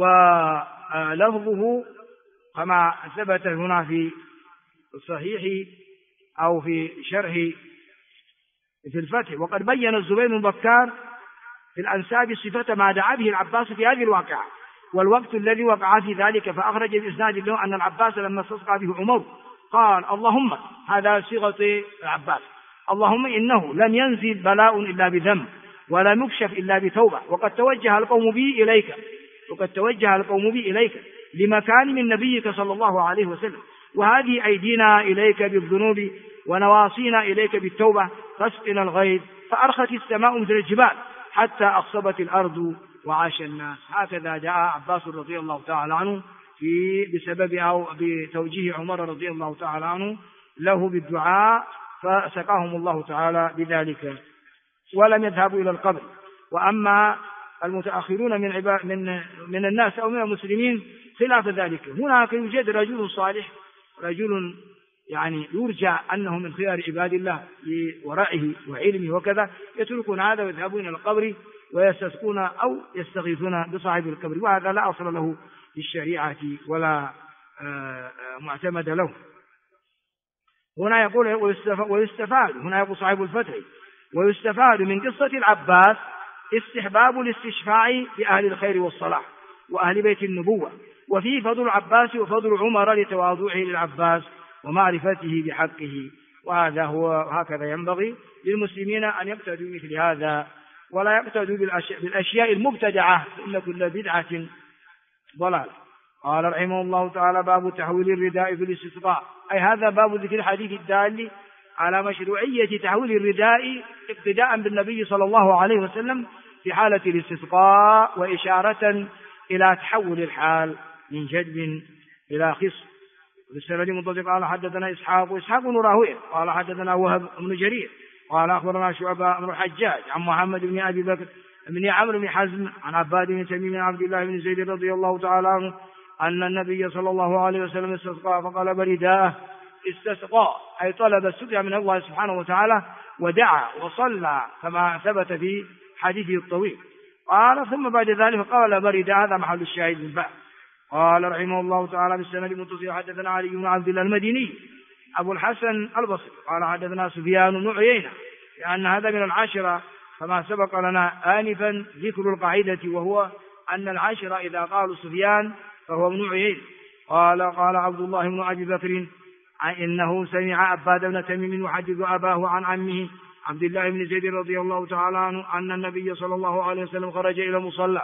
ولفظه كما ثبت هنا في الصحيح أو في شرح في الفتح. وقد بين الزبير بن بكار في الأنساب صفة ما دعا به العباس في هذه الواقعة والوقت الذي وقع في ذلك، فأخرج الإسناد له أن العباس لما استسقى به عمر قال اللهم، هذا صيغة العباس، اللهم إنه لم ينزل بلاء إلا بذنب ولا مكشف إلا بتوبة، وقد توجه القوم بي إليك لمكان من نبيك صلى الله عليه وسلم، وهذه أيدينا إليك بالذنوب ونواصينا إليك بالتوبة، فاسقنا الغيث فأرخت السماء مثل الجبال حتى أخصبت الأرض وعاش الناس. هكذا جاء عباس رضي الله تعالى عنه بسبب أو بتوجيه عمر رضي الله تعالى عنه له بالدعاء، فسقاهم الله تعالى بذلك ولم يذهبوا إلى القبر. وأما المتأخرون من الناس أو من المسلمين خلاف ذلك، هناك يوجد رجل صالح، رجل يعني يرجى أنه من خيار عباد الله لورعه وعلمه وكذا، يتركون هذا ويذهبون إلى القبر ويستسقون أو يستغيثون بصاحب القبر، وهذا لا أصل له في الشريعة ولا معتمد له. هنا يقول ويستفاد، هنا يقول صاحب الفتح ويستفاد من قصة العباس استحباب الاستشفاع بأهل الخير والصلاح وأهل بيت النبوة، وفيه فضل العباس وفضل عمر لتواضعه للعباس ومعرفته بحقه، وهذا هو هكذا ينبغي للمسلمين أن يقتدوا مثل هذا ولا يقتدوا بالأشياء المبتدعة، إن كل بدعة ضلال. قال رحمه الله تعالى: باب تحويل الرداء في الاستسقاء، أي هذا باب ذكر الحديث الدال على مشروعية تحويل الرداء اقتداء بالنبي صلى الله عليه وسلم في حالة الاستسقاء، وإشارة إلى تحول الحال من جدب إلى خصم. بالسند المتصل قال: حدثنا إسحاق بن راهويه قال: حدثنا وهب بن جرير قال: أخبرنا شعبة بن الحجاج عن محمد بن أبي بكر بن عمرو بن حزم عن عباد بن تميم بن عبد الله بن زيد رضي الله تعالى عنه أن النبي صلى الله عليه وسلم استسقى فقلب رداءه. استسقى أي طلب السقيا من الله سبحانه وتعالى، ودعا وصلى كما ثبت في حديثه الطويل. قال: ثم بعد ذلك قال رداء، هذا محل الشاهد من بعد. قال رحمه الله تعالى: بالسند المتصل حدثنا علي بن عبد الله المديني أبو الحسن البصري قال: حدثنا سفيان بن عيينة، لأن هذا من العشرة كما سبق لنا آنفا ذكر القاعدة، وهو أن العشرة إذا قالوا سفيان فهو ابن عيينة. قال عبد الله بن أبي بكر إنه سمع عباد بن تميم يحدث أباه عن عمه عبد الله بن زيد رضي الله تعالى عنه أن النبي صلى الله عليه وسلم خرج إلى المصلى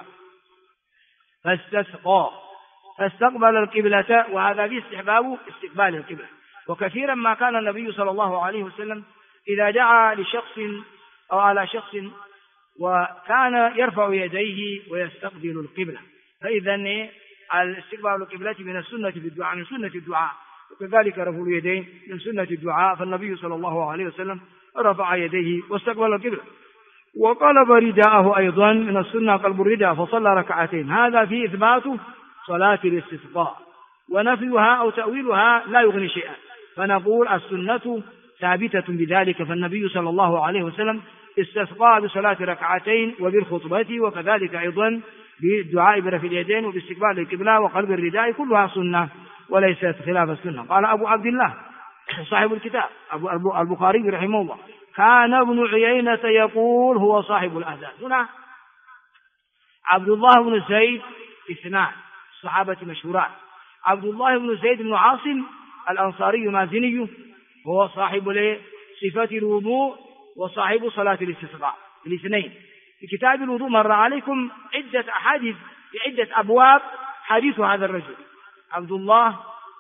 فاستسقى فاستقبل القبلة، وهذا في استقبال القبلة. وكثيرا ما كان النبي صلى الله عليه وسلم إذا دعا لشخص أو على شخص وكان يرفع يديه ويستقبل القبلة، فإذا الاستقبال القبلة من السنة في الدعاء، من سنة الدعاء، وكذلك رفع اليدين من سنة الدعاء. فالنبي صلى الله عليه وسلم رفع يديه واستقبل القبلة. وقلب رداءه أيضا من السنة قلب الرداء فصلى ركعتين. هذا في إثبات صلاة الاستسقاء، ونفيها أو تأويلها لا يغني شيئا، فنقول السنة ثابتة بذلك. فالنبي صلى الله عليه وسلم استسقى بصلاة ركعتين وبالخطبة، وكذلك أيضا بالدعاء برفع اليدين وباستقبال القبلة وقلب الرداء، كلها سنة وليست خلاف السنة. قال أبو عبد الله صاحب الكتاب أبو البخاري رحمه الله: كان ابن عيينة يقول هو صاحب الأذان. هنا عبد الله بن زيد اثنان الصحابة مشهوران: عبد الله بن زيد بن عاصم الأنصاري مازني، هو صاحب صفة الوضوء وصاحب صلاة الاستسقاء، الاثنين. في كتاب الوضوء مر عليكم عدة أحاديث في عدة أبواب حديث هذا الرجل عبد الله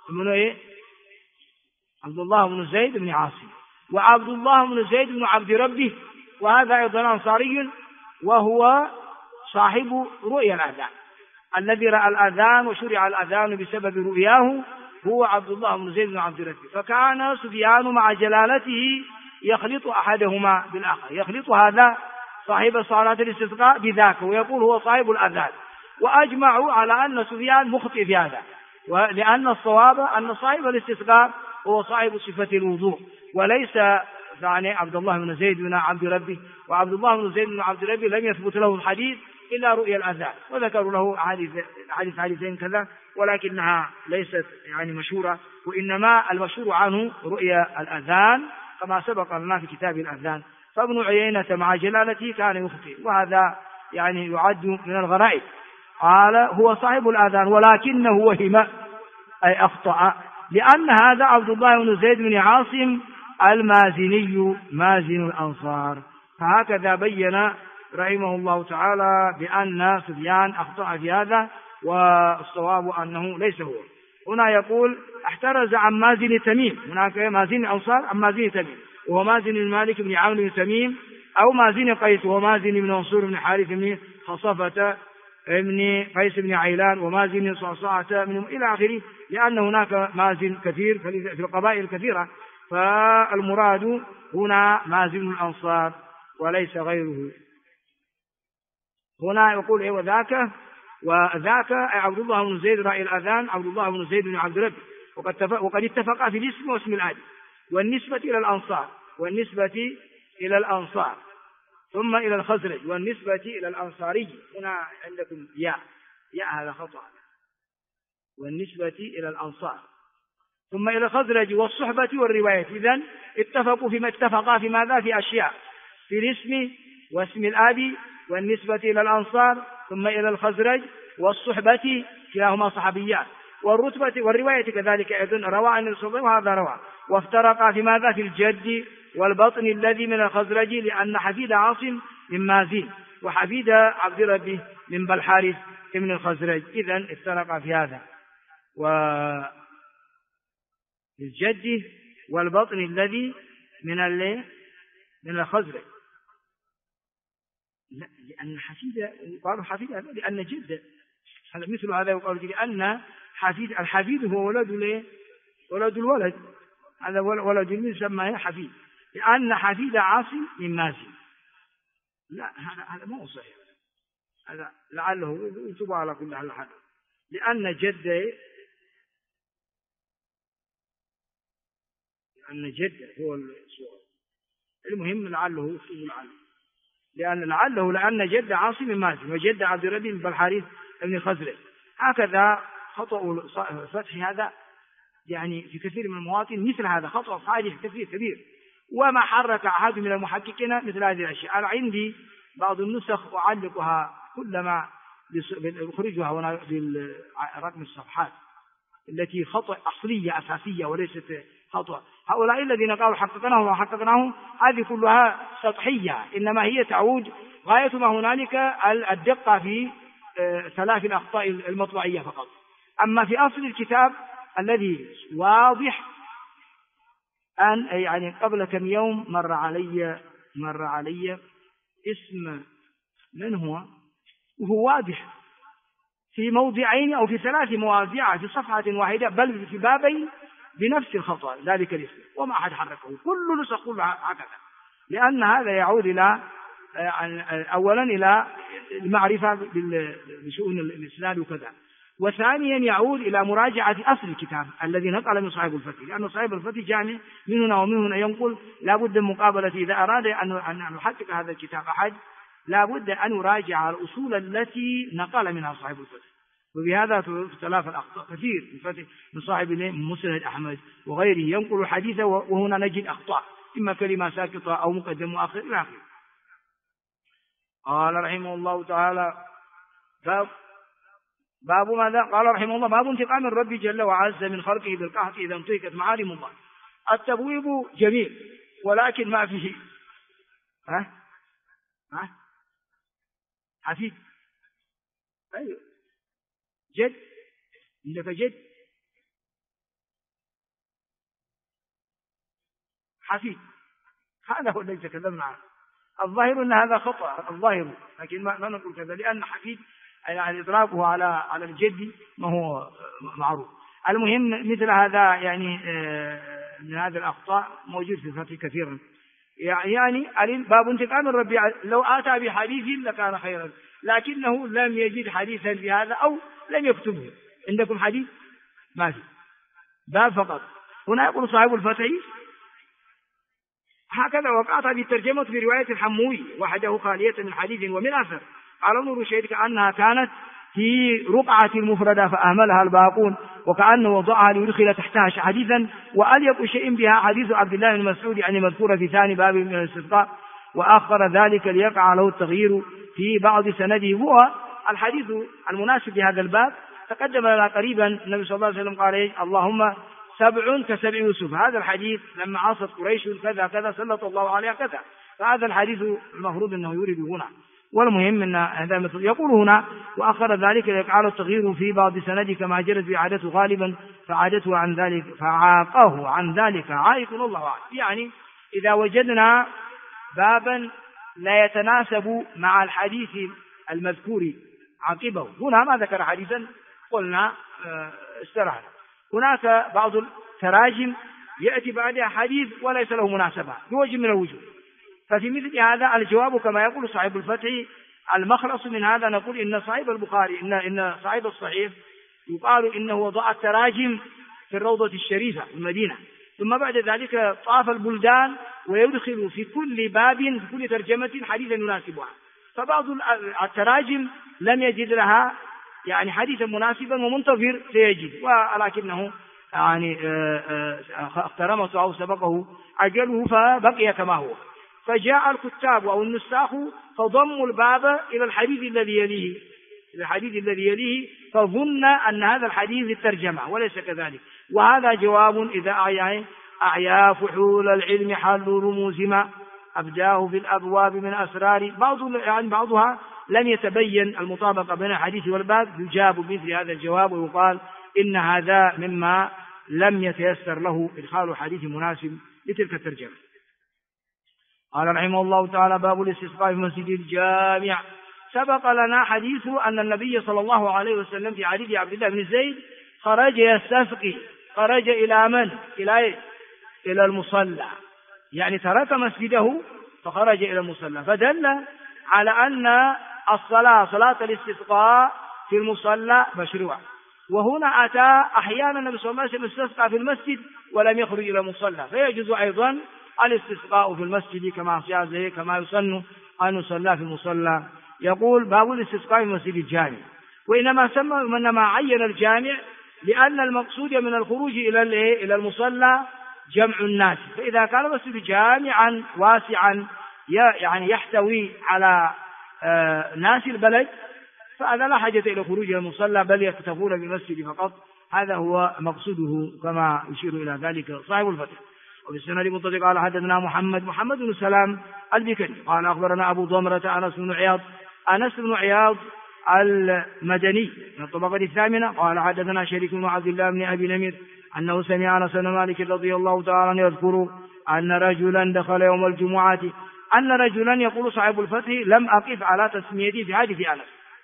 بن زيد بن عاصم، وعبد الله بن زيد بن عبد ربه، وهذا أيضا أنصاري، وهو صاحب رؤيا الأذان، الذي رأى الأذان وشرع الأذان بسبب رؤياه، هو عبد الله بن زيد بن عبد ربه. فكان سفيان مع جلالته يخلط أحدهما بالآخر، يخلط هذا صاحب صلاة الاستسقاء بذاك ويقول هو صاحب الأذان، وأجمعوا على أن سفيان مخطئ في هذا، لأن الصواب أن صاحب الاستسقاء هو صاحب صفة الوضوء، وليس يعني عبد الله بن زيد بن عبد ربه. وعبد الله بن زيد بن عبد ربه لم يثبت له الحديث إلا رؤيا الأذان، وذكروا له حديثين كذا، ولكنها ليست يعني مشهورة، وإنما المشهور عنه رؤيا الأذان كما سبق لنا في كتاب الأذان. فابن عيينة مع جلالته كان يخطئ، وهذا يعني يعد من الغرائب. قال هو صاحب الأذان ولكنه وهم أي أخطأ، لأن هذا عبد الله بن زيد بن عاصم المازني مازن الأنصار. فهكذا بين رحمه الله تعالى بأن سفيان أخطأ في هذا، والصواب أنه ليس هو. هنا يقول احترز عن مازن تميم، هناك مازن الأنصار عن مازن تميم، وهو مازن المالك بن عامر بن تميم، أو مازن قيس وهو مازن بن منصور بن حارث بن خصفة بن قيس بن عيلان، ومازن صعصعة إلى آخره، لأن هناك مازن كثير في القبائل الكثيرة، فالمراد هنا مازن الأنصار وليس غيره. هنا يقول وذاك عبد الله بن زيد رأي الأذان، عبد الله بن زيد بن عبد ربه، وقد اتفقا في الاسم واسم الآدم والنسبة إلى الأنصار ثم إلى الخزرج والنسبة إلى الأنصاري. هنا عندكم ياء هذا خطأ، والنسبة إلى الأنصار ثم إلى الخزرج والصحبة والرواية. إذن اتفقا في ماذا؟ في أشياء، في الاسم واسم الآب والنسبة إلى الأنصار ثم إلى الخزرج والصحبة، كلاهما صحابيات، والرتبة والرواية كذلك أيضا روى عن الصحابة وهذا روى، وافترقا في ماذا؟ في الجد والبطن الذي من الخزرج، لأن حفيد عاصم من مازين وحفيد عبد ربه من بالحارث من الخزرج، إذن افترقا في هذا. والجد والبطن الذي من الخزرج، لا، لأن حفيد قالوا حفيد هذا لأن جد، هذا مثل هذا يقال لأن الحفيد هو ولد الولد، هذا ولد يسمى حفيد، لأن حفيد عاصم من مازن. لا، هذا ما هو صحيح، هذا لعله يتوب على كل حال، لأن جد هو الصورة. المهم لعله لأن جد عاصم من مازن وجد عبد الربيع بن الحارث بن خزرج. هكذا خطأ فتح هذا يعني في كثير من المواطن، مثل هذا خطأ صحيح كبير، وما حرك أحد من المحققين مثل هذه الأشياء. أنا عندي بعض النسخ أعلقها كلما أخرجها هنا برقم الصفحات التي خطأ أصلية أساسية وليست خطأ. هؤلاء الذين قالوا حققناه هذه كلها سطحية، إنما هي تعود غاية ما هنالك الدقة في ثلاث الأخطاء المطبعية فقط. أما في أصل الكتاب الذي واضح أن يعني قبل كم يوم مر علي اسم من هو، وهو واضح في موضعين أو في 3 مواضع في صفحة واحدة، بل في بابين بنفس الخطأ ذلك الاسم، وما أحد حركه، كل نسخ كلها هكذا، لأن هذا يعود إلى أولا إلى المعرفة بشؤون الإسلام وكذا، وثانيا يعود إلى مراجعة أصل الكتاب الذي نقل من صاحب الفتح، لأن صاحب الفتح جامع من هنا ومن هنا ينقل. لا بد من مقابلة، إذا أراد أن نحقق هذا الكتاب أحد لا بد أن يراجع الأصول التي نقل منها صاحب الفتح، وبهذا تلاف الأخطاء كثير من صاحب مسند أحمد وغيره ينقل الحديث وهنا نجد أخطاء، إما كلمة ساقطة أو مقدم مؤخر إلى آخره. قال رحمه الله تعالى باب ماذا؟ قال رحمه الله باب انتقام الرب جل وعز من خلقه بالقحط إذا انتهكت معالم الله. التبويب جميل ولكن ما فيه حفيد. أيوه جد، عندك جد حفيد، هذا هو الذي تكلمنا عنه. الظاهر أن هذا خطأ الظاهر، لكن ما نقول كذا، لأن حفيد يعني إطلاقه على الجد ما هو معروف. المهم مثل هذا يعني من هذه الأخطاء موجود في الفتح كثيرا. يعني باب انتقام الرب لو آتى بحديث لكان خيرا، لكنه لم يجد حديثا في هذا أو لم يكتبه. عندكم حديث؟ ما في، باب فقط. هنا يقول صاحب الفتح هكذا وقعت بالترجمة في رواية الحموي وحده خالية من حديث ومن أثر. على نور الشيء كأنها كانت في رقعة المفردة فأهملها الباقون، وكأنه وضعها ليدخل تحتها حديثا، وأليق شيء بها حديث عبد الله بن مسعود يعني مذكورة في ثاني باب من الاستسقاء، وآخر ذلك ليقع له التغيير في بعض سنده. هو الحديث المناسب لهذا الباب تقدم لنا قريبا، النبي صلى الله عليه وسلم قال اللهم 7 كسبع يوسف. هذا الحديث لما عاصت قريش كذا كذا سلط الله عليها كذا، فهذا الحديث المفروض أنه يورد هنا. والمهم أن هذا مثل يقول هنا وأخر ذلك يقع التغيير في بعض سنده كما جرت بعادته غالبا فعادته عن ذلك فعاقه عن ذلك عائق الله أعلم. يعني إذا وجدنا بابا لا يتناسب مع الحديث المذكور عقبه، هنا ما ذكر حديثا قلنا استرحنا. هناك بعض التراجم يأتي بعدها حديث وليس له مناسبة بوجه من الوجوه، ففي مثل هذا الجواب كما يقول صاحب الفتح المخلص من هذا نقول إن صاحب البخاري إن صاحب الصحيح يقال إنه وضع التراجم في الروضة الشريفة في المدينة، ثم بعد ذلك طاف البلدان ويدخل في كل باب في كل ترجمة حديثا يناسبها. فبعض التراجم لم يجد لها يعني حديثا مناسبا ومنتظر سيجد، ولكنه يعني اخترمه أو سبقه عجله فبقي كما هو. فجاء الكتاب أو النساخ فضموا الباب إلى الحديث الذي يليه فظن أن هذا الحديث الترجمة وليس كذلك. وهذا جواب إذا أعيا فحول العلم حل رموز ما أبداه في الأبواب من أسرار بعضها لم يتبين المطابقة بين الحديث والباب يجاب بمثل هذا الجواب ويقال إن هذا مما لم يتيسر له إدخال حديث مناسب لتلك الترجمة. قال رحمه الله تعالى: باب الاستسقاء في مسجد الجامع. سبق لنا حديث أن النبي صلى الله عليه وسلم في حديث عبد الله بن زيد خرج يستسقي. خرج إلى من؟ إلى المصلى، يعني ترك مسجده فخرج إلى المصلى، فدل على أن صلاة الاستسقاء في المصلى مشروع. وهنا أتى أحيانا النبي صلى الله عليه وسلم استسقى في المسجد ولم يخرج إلى المصلى، فيجوز أيضا الاستسقاء في المسجد كما يسن أن يصلى في المصلى. يقول: باب الاستسقاء في مسجد الجامع. وإنما عين الجامع لأن المقصود من الخروج إلى المصلى جمع الناس، فإذا كان المسجد جامعا واسعا يعني يحتوي على ناس البلد فهذا لا حاجة إلى خروج إلى المصلى، بل يكتفون بالمسجد فقط. هذا هو مقصوده كما يشير إلى ذلك صاحب الفتح. وبالسند المتصل قال: حدثنا محمد بن سلام البكري قال: أخبرنا أبو ضمرة أنس بن عياض المدني من الطبقة الثامنة قال: حدثنا شريك بن عبد الله بن أبي نمير أنه سمع أنس بن مالك رضي الله تعالى عنه يذكر أن رجلا دخل يوم الجمعة. أن رجلا يقول صاحب الفتح لم أقف على تسميته في حديث أنس.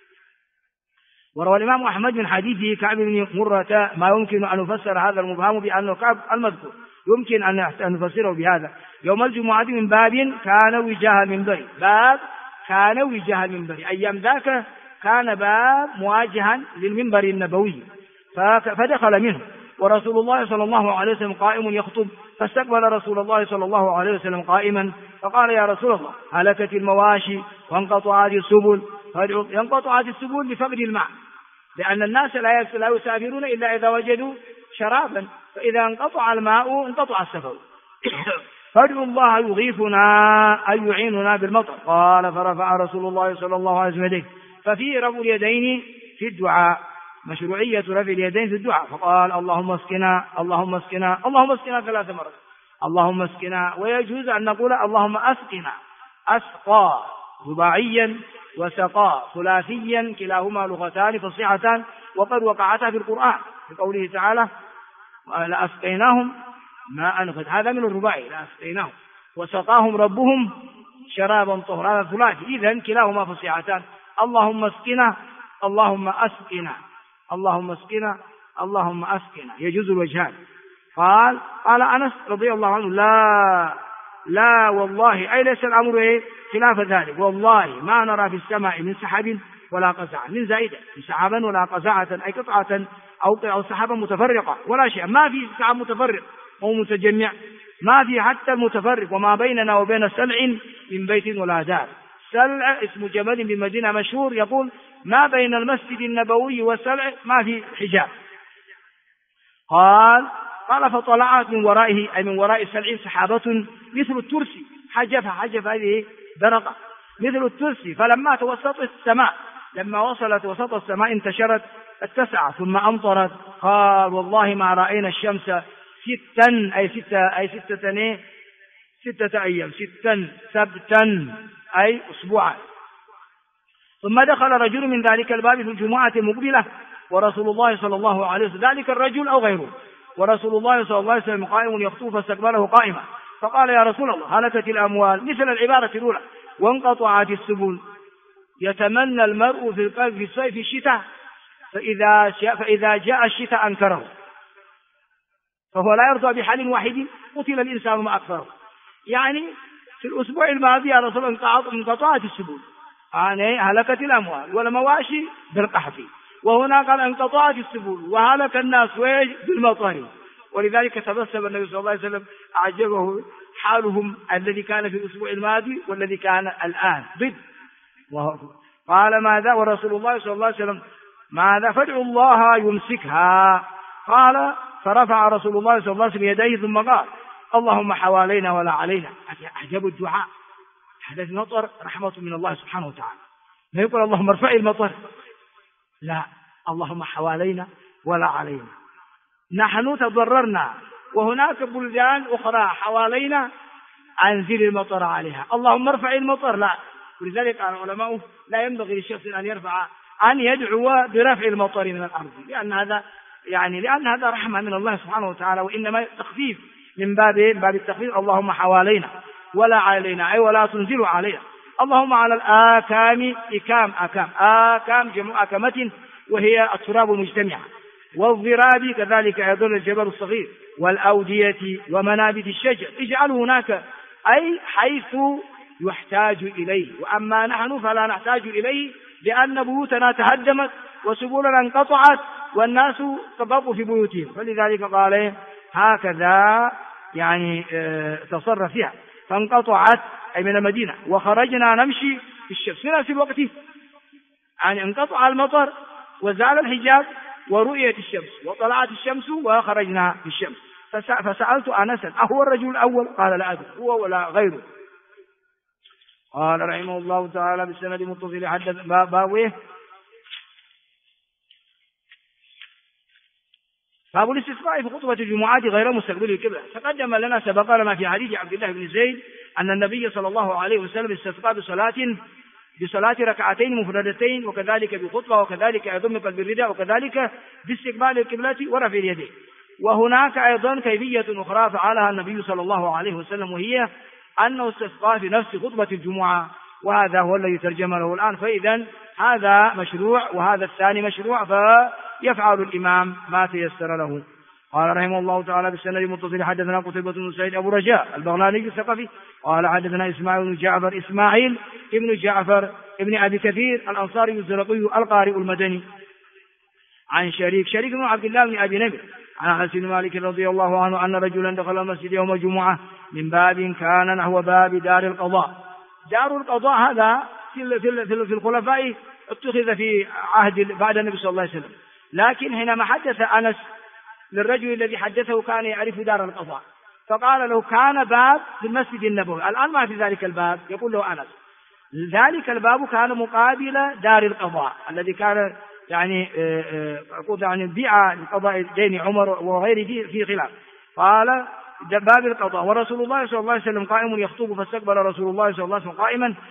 وروى الإمام أحمد من حديثه كعب بن مرة ما يمكن أن نفسر هذا المبهم بأنه كعب المذكور، يمكن أن نفسره بهذا: يوم الجمعة من باب كان وجاه المنبر. باب كان وجاه المنبر، أيام ذاك كان باب مواجها للمنبر النبوي فدخل منه، ورسول الله صلى الله عليه وسلم قائم يخطب، فاستقبل رسول الله صلى الله عليه وسلم قائما فقال: يا رسول الله، هلكت المواشي وانقطعت السبل. ينقطعت السبل لفقد الماء، لأن الناس لا يسافرون إلا إذا وجدوا شرابا، فإذا انقطع الماء انقطع السفر. فادعوا الله يغيثنا أن يعيننا بالمطر. قال: فرفع رسول الله صلى الله عليه وسلم يديه. ففي رفع اليدين في الدعاء، مشروعية رفع اليدين في الدعاء، فقال: اللهم اسقنا اللهم اسقنا اللهم اسقنا 3 مرات، اللهم اسقنا. ويجوز أن نقول اللهم اسقنا، أسقى رباعيا وسقى ثلاثيا، كلاهما لغتان فصيحتان وقد وقعتا في القرآن في قوله تعالى: لأسقيناهم ماء غدقا. هذا من الرباعي، لأسقيناهم. وسقاهم ربهم شرابا طهورا، هذا ثلاثي، إذن كلاهما فصيحتان. اللهم اسقنا اللهم اسقنا اللهم اسقنا اللهم اسقنا، يجوز الوجهان. قال أنس رضي الله عنه: لا والله، أي ليس الأمر خلاف ذلك، والله ما نرى في السماء من سحاب ولا قزعة، من زائدة سحابا ولا قزعة، أي قطعة أو سحابا متفرقة، ولا شيء، ما في سحاب متفرق أو متجمع، ما في حتى المتفرق. وما بيننا وبين سلع من بيت ولا دار. سلع اسم جبل بمدينة مشهور، يقول: ما بين المسجد النبوي والسلع ما في حجاب. قال: فطلعت من ورائه، أي من وراء السلع، سحابة مثل الترسي، حجف هذه درقة مثل الترسي، فلما توسطت السماء، لما وصلت وسط السماء انتشرت اتسعت ثم أمطرت. قال: والله ما رأينا الشمس 6 أيام، 6 سبتا أي أسبوعا. ثم دخل رجل من ذلك الباب في الجمعة المقبلة ورسول الله صلى الله عليه وسلم، ذلك الرجل أو غيره، ورسول الله صلى الله عليه وسلم قائم يخطب، فاستقبله قائما فقال: يا رسول الله، هلكت الأموال، مثل العبارة الأولى، وانقطعت السبل. يتمنى المرء في القلب في الصيف في الشتاء، فإذا جاء الشتاء أنكره، فهو لا يرضى بحال واحد، قتل الإنسان ما أكثره. يعني في الأسبوع الماضي يا رسول الله انقطعت السبل، يعني هلكت الأموال والمواشي بالقحط، وهنا قال انقطعت السبل وهلك الناس بالمطر. ولذلك تبسم النبي صلى الله عليه وسلم، أعجبه حالهم الذي كان في الأسبوع الماضي والذي كان الآن ضد. قال: ماذا؟ ورسول الله صلى الله عليه وسلم: ماذا؟ فادعوا الله يمسكها. قال: فرفع رسول الله صلى الله عليه وسلم يديه ثم قال: اللهم حوالينا ولا علينا. أعجب الدعاء، هذا المطر رحمة من الله سبحانه وتعالى، لا يقول اللهم ارفع المطر، لا، اللهم حوالينا ولا علينا. نحن تضررنا وهناك بلدان أخرى حوالينا أنزل المطر عليها، اللهم ارفع المطر، لا. ولذلك قال العلماء لا ينبغي للشخص أن يدعو برفع المطر من الأرض، لأن هذا رحمة من الله سبحانه وتعالى، وإنما تخفيف من باب التخفيف. اللهم حوالينا ولا علينا، أي ولا تنزل علينا. اللهم على الآكام، آكام جمع آكمة وهي التراب المجتمع، والضراب كذلك أيضا الجبل الصغير، والأودية ومنابت الشجر، اجعل هناك أي حيث يحتاج إليه، وأما نحن فلا نحتاج إليه لأن بيوتنا تهدمت وسبلنا انقطعت والناس تبقوا في بيوتهم، فلذلك قال هكذا تصرف فيها، فانقطعت أي من المدينة، وخرجنا نمشي في الشمس في نفس الوقت، انقطع المطر وزال الحجاب ورؤية الشمس وطلعت الشمس وخرجنا في الشمس. فسألت أنسا أهو الرجل الأول؟ قال لا أدري هو ولا غيره. قال رحمه الله تعالى بالسند المتصل حدث باب الاستسقاء في خطبة الجمعات غير مستقبل القبلة. تقدم لنا سبق لنا في حديث عبد الله بن زيد أن النبي صلى الله عليه وسلم استسقى بصلاة ركعتين مفردتين، وكذلك بخطبة، وكذلك أيضا بقلب الرداء، وكذلك باستقبال القبلة ورفع اليدين. وهناك أيضا كيفية أخرى فعلها النبي صلى الله عليه وسلم، وهي أنه استسقى في نفس خطبة الجمعة، وهذا هو الذي ترجم له الآن. فإذا هذا مشروع وهذا الثاني مشروع، فيفعل الإمام ما تيسر له. قال رحمه الله تعالى بالسند المتصل حدثنا قتيبة بن سعيد أبو رجاء البغلاني الثقفي قال حدثنا إسماعيل ابن جعفر ابن أبي كثير الأنصاري الزرقي القارئ المدني عن شريك بن عبد الله بن أبي نمر عن أنس بن مالك رضي الله عنه أن رجلا دخل المسجد يوم الجمعة من باب كان نحو باب دار القضاء. دار القضاء هذا في الخلفاء اتخذ في عهد بعد النبي صلى الله عليه وسلم، لكن حينما حدث أنس للرجل الذي حدثه كان يعرف دار القضاء، فقال له كان باب في المسجد النبوي، الآن ما في ذلك الباب، يقول له أنس ذلك الباب كان مقابل دار القضاء الذي كان بيع لقضاء دين عمر وغيره في خلاف. قال باب القضاء ورسول الله صلى الله عليه وسلم قائم يخطب، فاستقبل رسول الله صلى الله عليه وسلم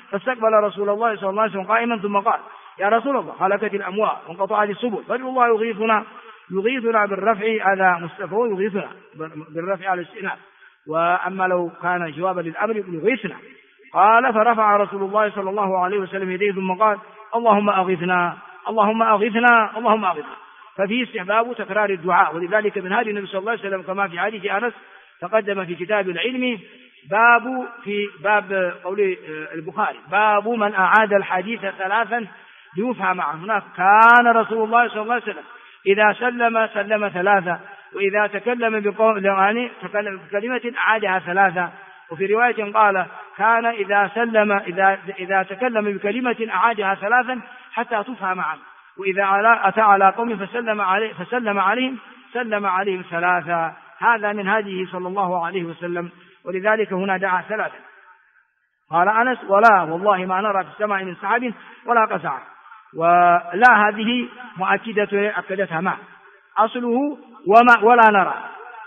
قائما ثم قال يا رسول الله هلكت الأموال وانقطعت السبل، فادعوا الله يغيثنا بالرفع، هذا مستفى يغيثنا بالرفع على الاستئناف، وأما لو كان جوابا للأمر يغيثنا. قال فرفع رسول الله صلى الله عليه وسلم يديه ثم قال اللهم أغثنا. ففيه استحباب تكرار الدعاء، ولذلك من هذه النبي صلى الله عليه وسلم كما في حديث أنس تقدم في كتاب العلم في باب قول البخاري باب من أعاد الحديث ثلاثا ليفهم عنه. هناك كان رسول الله صلى الله عليه وسلم إذا سلم ثلاثة، وإذا تكلم بكلمة أعادها ثلاثة، وفي رواية قال كان إذا تكلم بكلمة أعادها ثلاثا حتى تفهم عنه، وإذا أتى على قوم فسلم عليهم ثلاثة. هذا من هديه صلى الله عليه وسلم، ولذلك هنا دعا ثلاثة. قال أنس ولا والله ما نرى في السماء من سحاب ولا قزع، ولا هذه مؤكدة أكدتها ما أصله ولا نرى،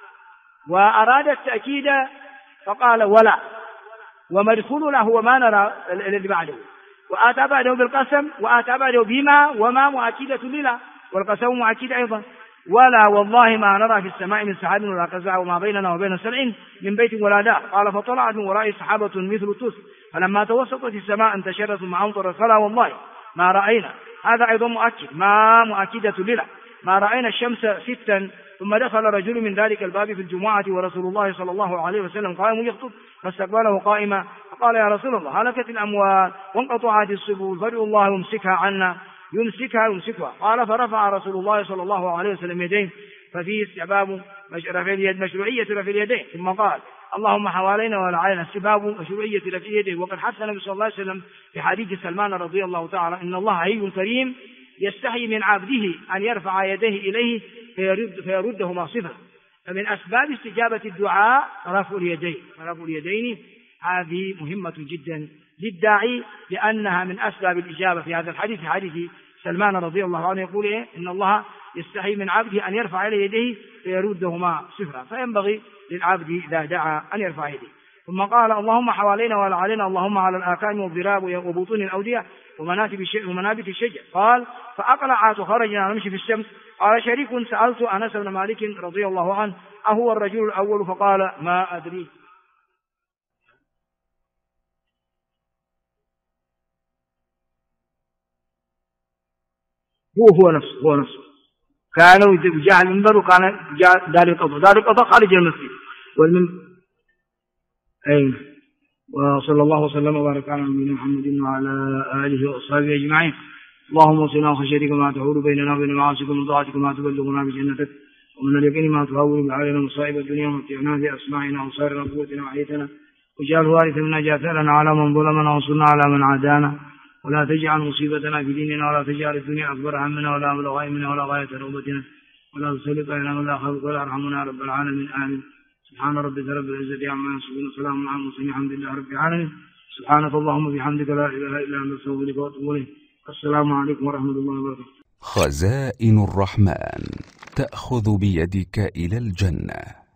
وأراد التأكيد فقال ولا، ومدخولنا هو ما نرى الذي بعده، وآتى بعده بالقسم وآتى بعده بما وما مؤكدة للا، والقسم مؤكد أيضا. ولا والله ما نرى في السماء من سحاب ولا قزع وما بيننا وبين سلع من بيت ولا دار. قال فطلعت من وراء سحابة مثل التوس، فلما توسطت السماء انتشرت ثم أمطرت، فلا والله ما رأينا. هذا أيضا مؤكد ما مؤكدة للا، ما رأينا الشمس ستا. ثم دخل رجل من ذلك الباب في الجمعة ورسول الله صلى الله عليه وسلم قائم يخطب، فاستقبله قائما فقال يا رسول الله هلكت الأموال وانقطعت السبل، فادعوا الله يمسكها عنا. يمسكها. قال فرفع رسول الله صلى الله عليه وسلم يديه، ففيه استحباب مشروعية رفع اليدين، ثم قال اللهم حوالينا ولا علينا، استحباب مشروعية رفع اليدين. وقد حث النبي صلى الله عليه وسلم في حديث سلمان رضي الله تعالى إن الله حي كريم يستحي من عبده أن يرفع يديه إليه فيردهما صفة. فمن أسباب استجابة الدعاء رفع اليدين. هذه مهمة جدا للداعي، لأنها من أسباب الإجابة. في هذا الحديث، في حديث سلمان رضي الله عنه يقول إن الله يستحي من عبده أن يرفع إليه يديه فيردهما صفرا، فينبغي للعبد إذا دعا أن يرفع يديه. ثم قال اللهم حوالينا ولا علينا، اللهم على الآكام والضراب وبطون الأودية ومنابت الشجر. قال فأقلعت وخرجنا نمشي في الشمس. قال شريك سألت أنس بن مالك رضي الله عنه أهو الرجل الأول؟ فقال ما أدري. هو نفسه كانوا جاء المنبر وكان جاء دار القضاء خارج المسجد وصلى الله وسلم وبارك على نبينا محمد وعلى آله وأصحابه أجمعين. اللهم وصلنا وخشيتك ما تحول بيننا وبين معاصيك ومن طاعتك ما تبلغنا بجنتك ومن اليقين ما تهون علينا مصائب الدنيا ومتعنا بأسماعنا وأبصارنا وقوتنا وحياتنا واجعل وارثا منا جاثرنا على من ظلمنا وانصرنا على من عادانا ولا تجعل مصيبتنا في ديننا ولا تجعل الدنيا أكبر همنا ولا مبلغ علمنا ولا غاية رغبتنا ولا تسلط علينا من لا يخافك ولا يرحمنا رب العالمين آمين. سبحان ربك رب العزة عما يصفون وسلام على المرسلين الحمد لله رب العالمين. سبحانك اللهم وبحمدك لا إله إلا أنت أستغفرك وأتوب إليك. السلام عليكم ورحمة الله وبركاته. خزائن الرحمن تأخذ بيدك إلى الجنة.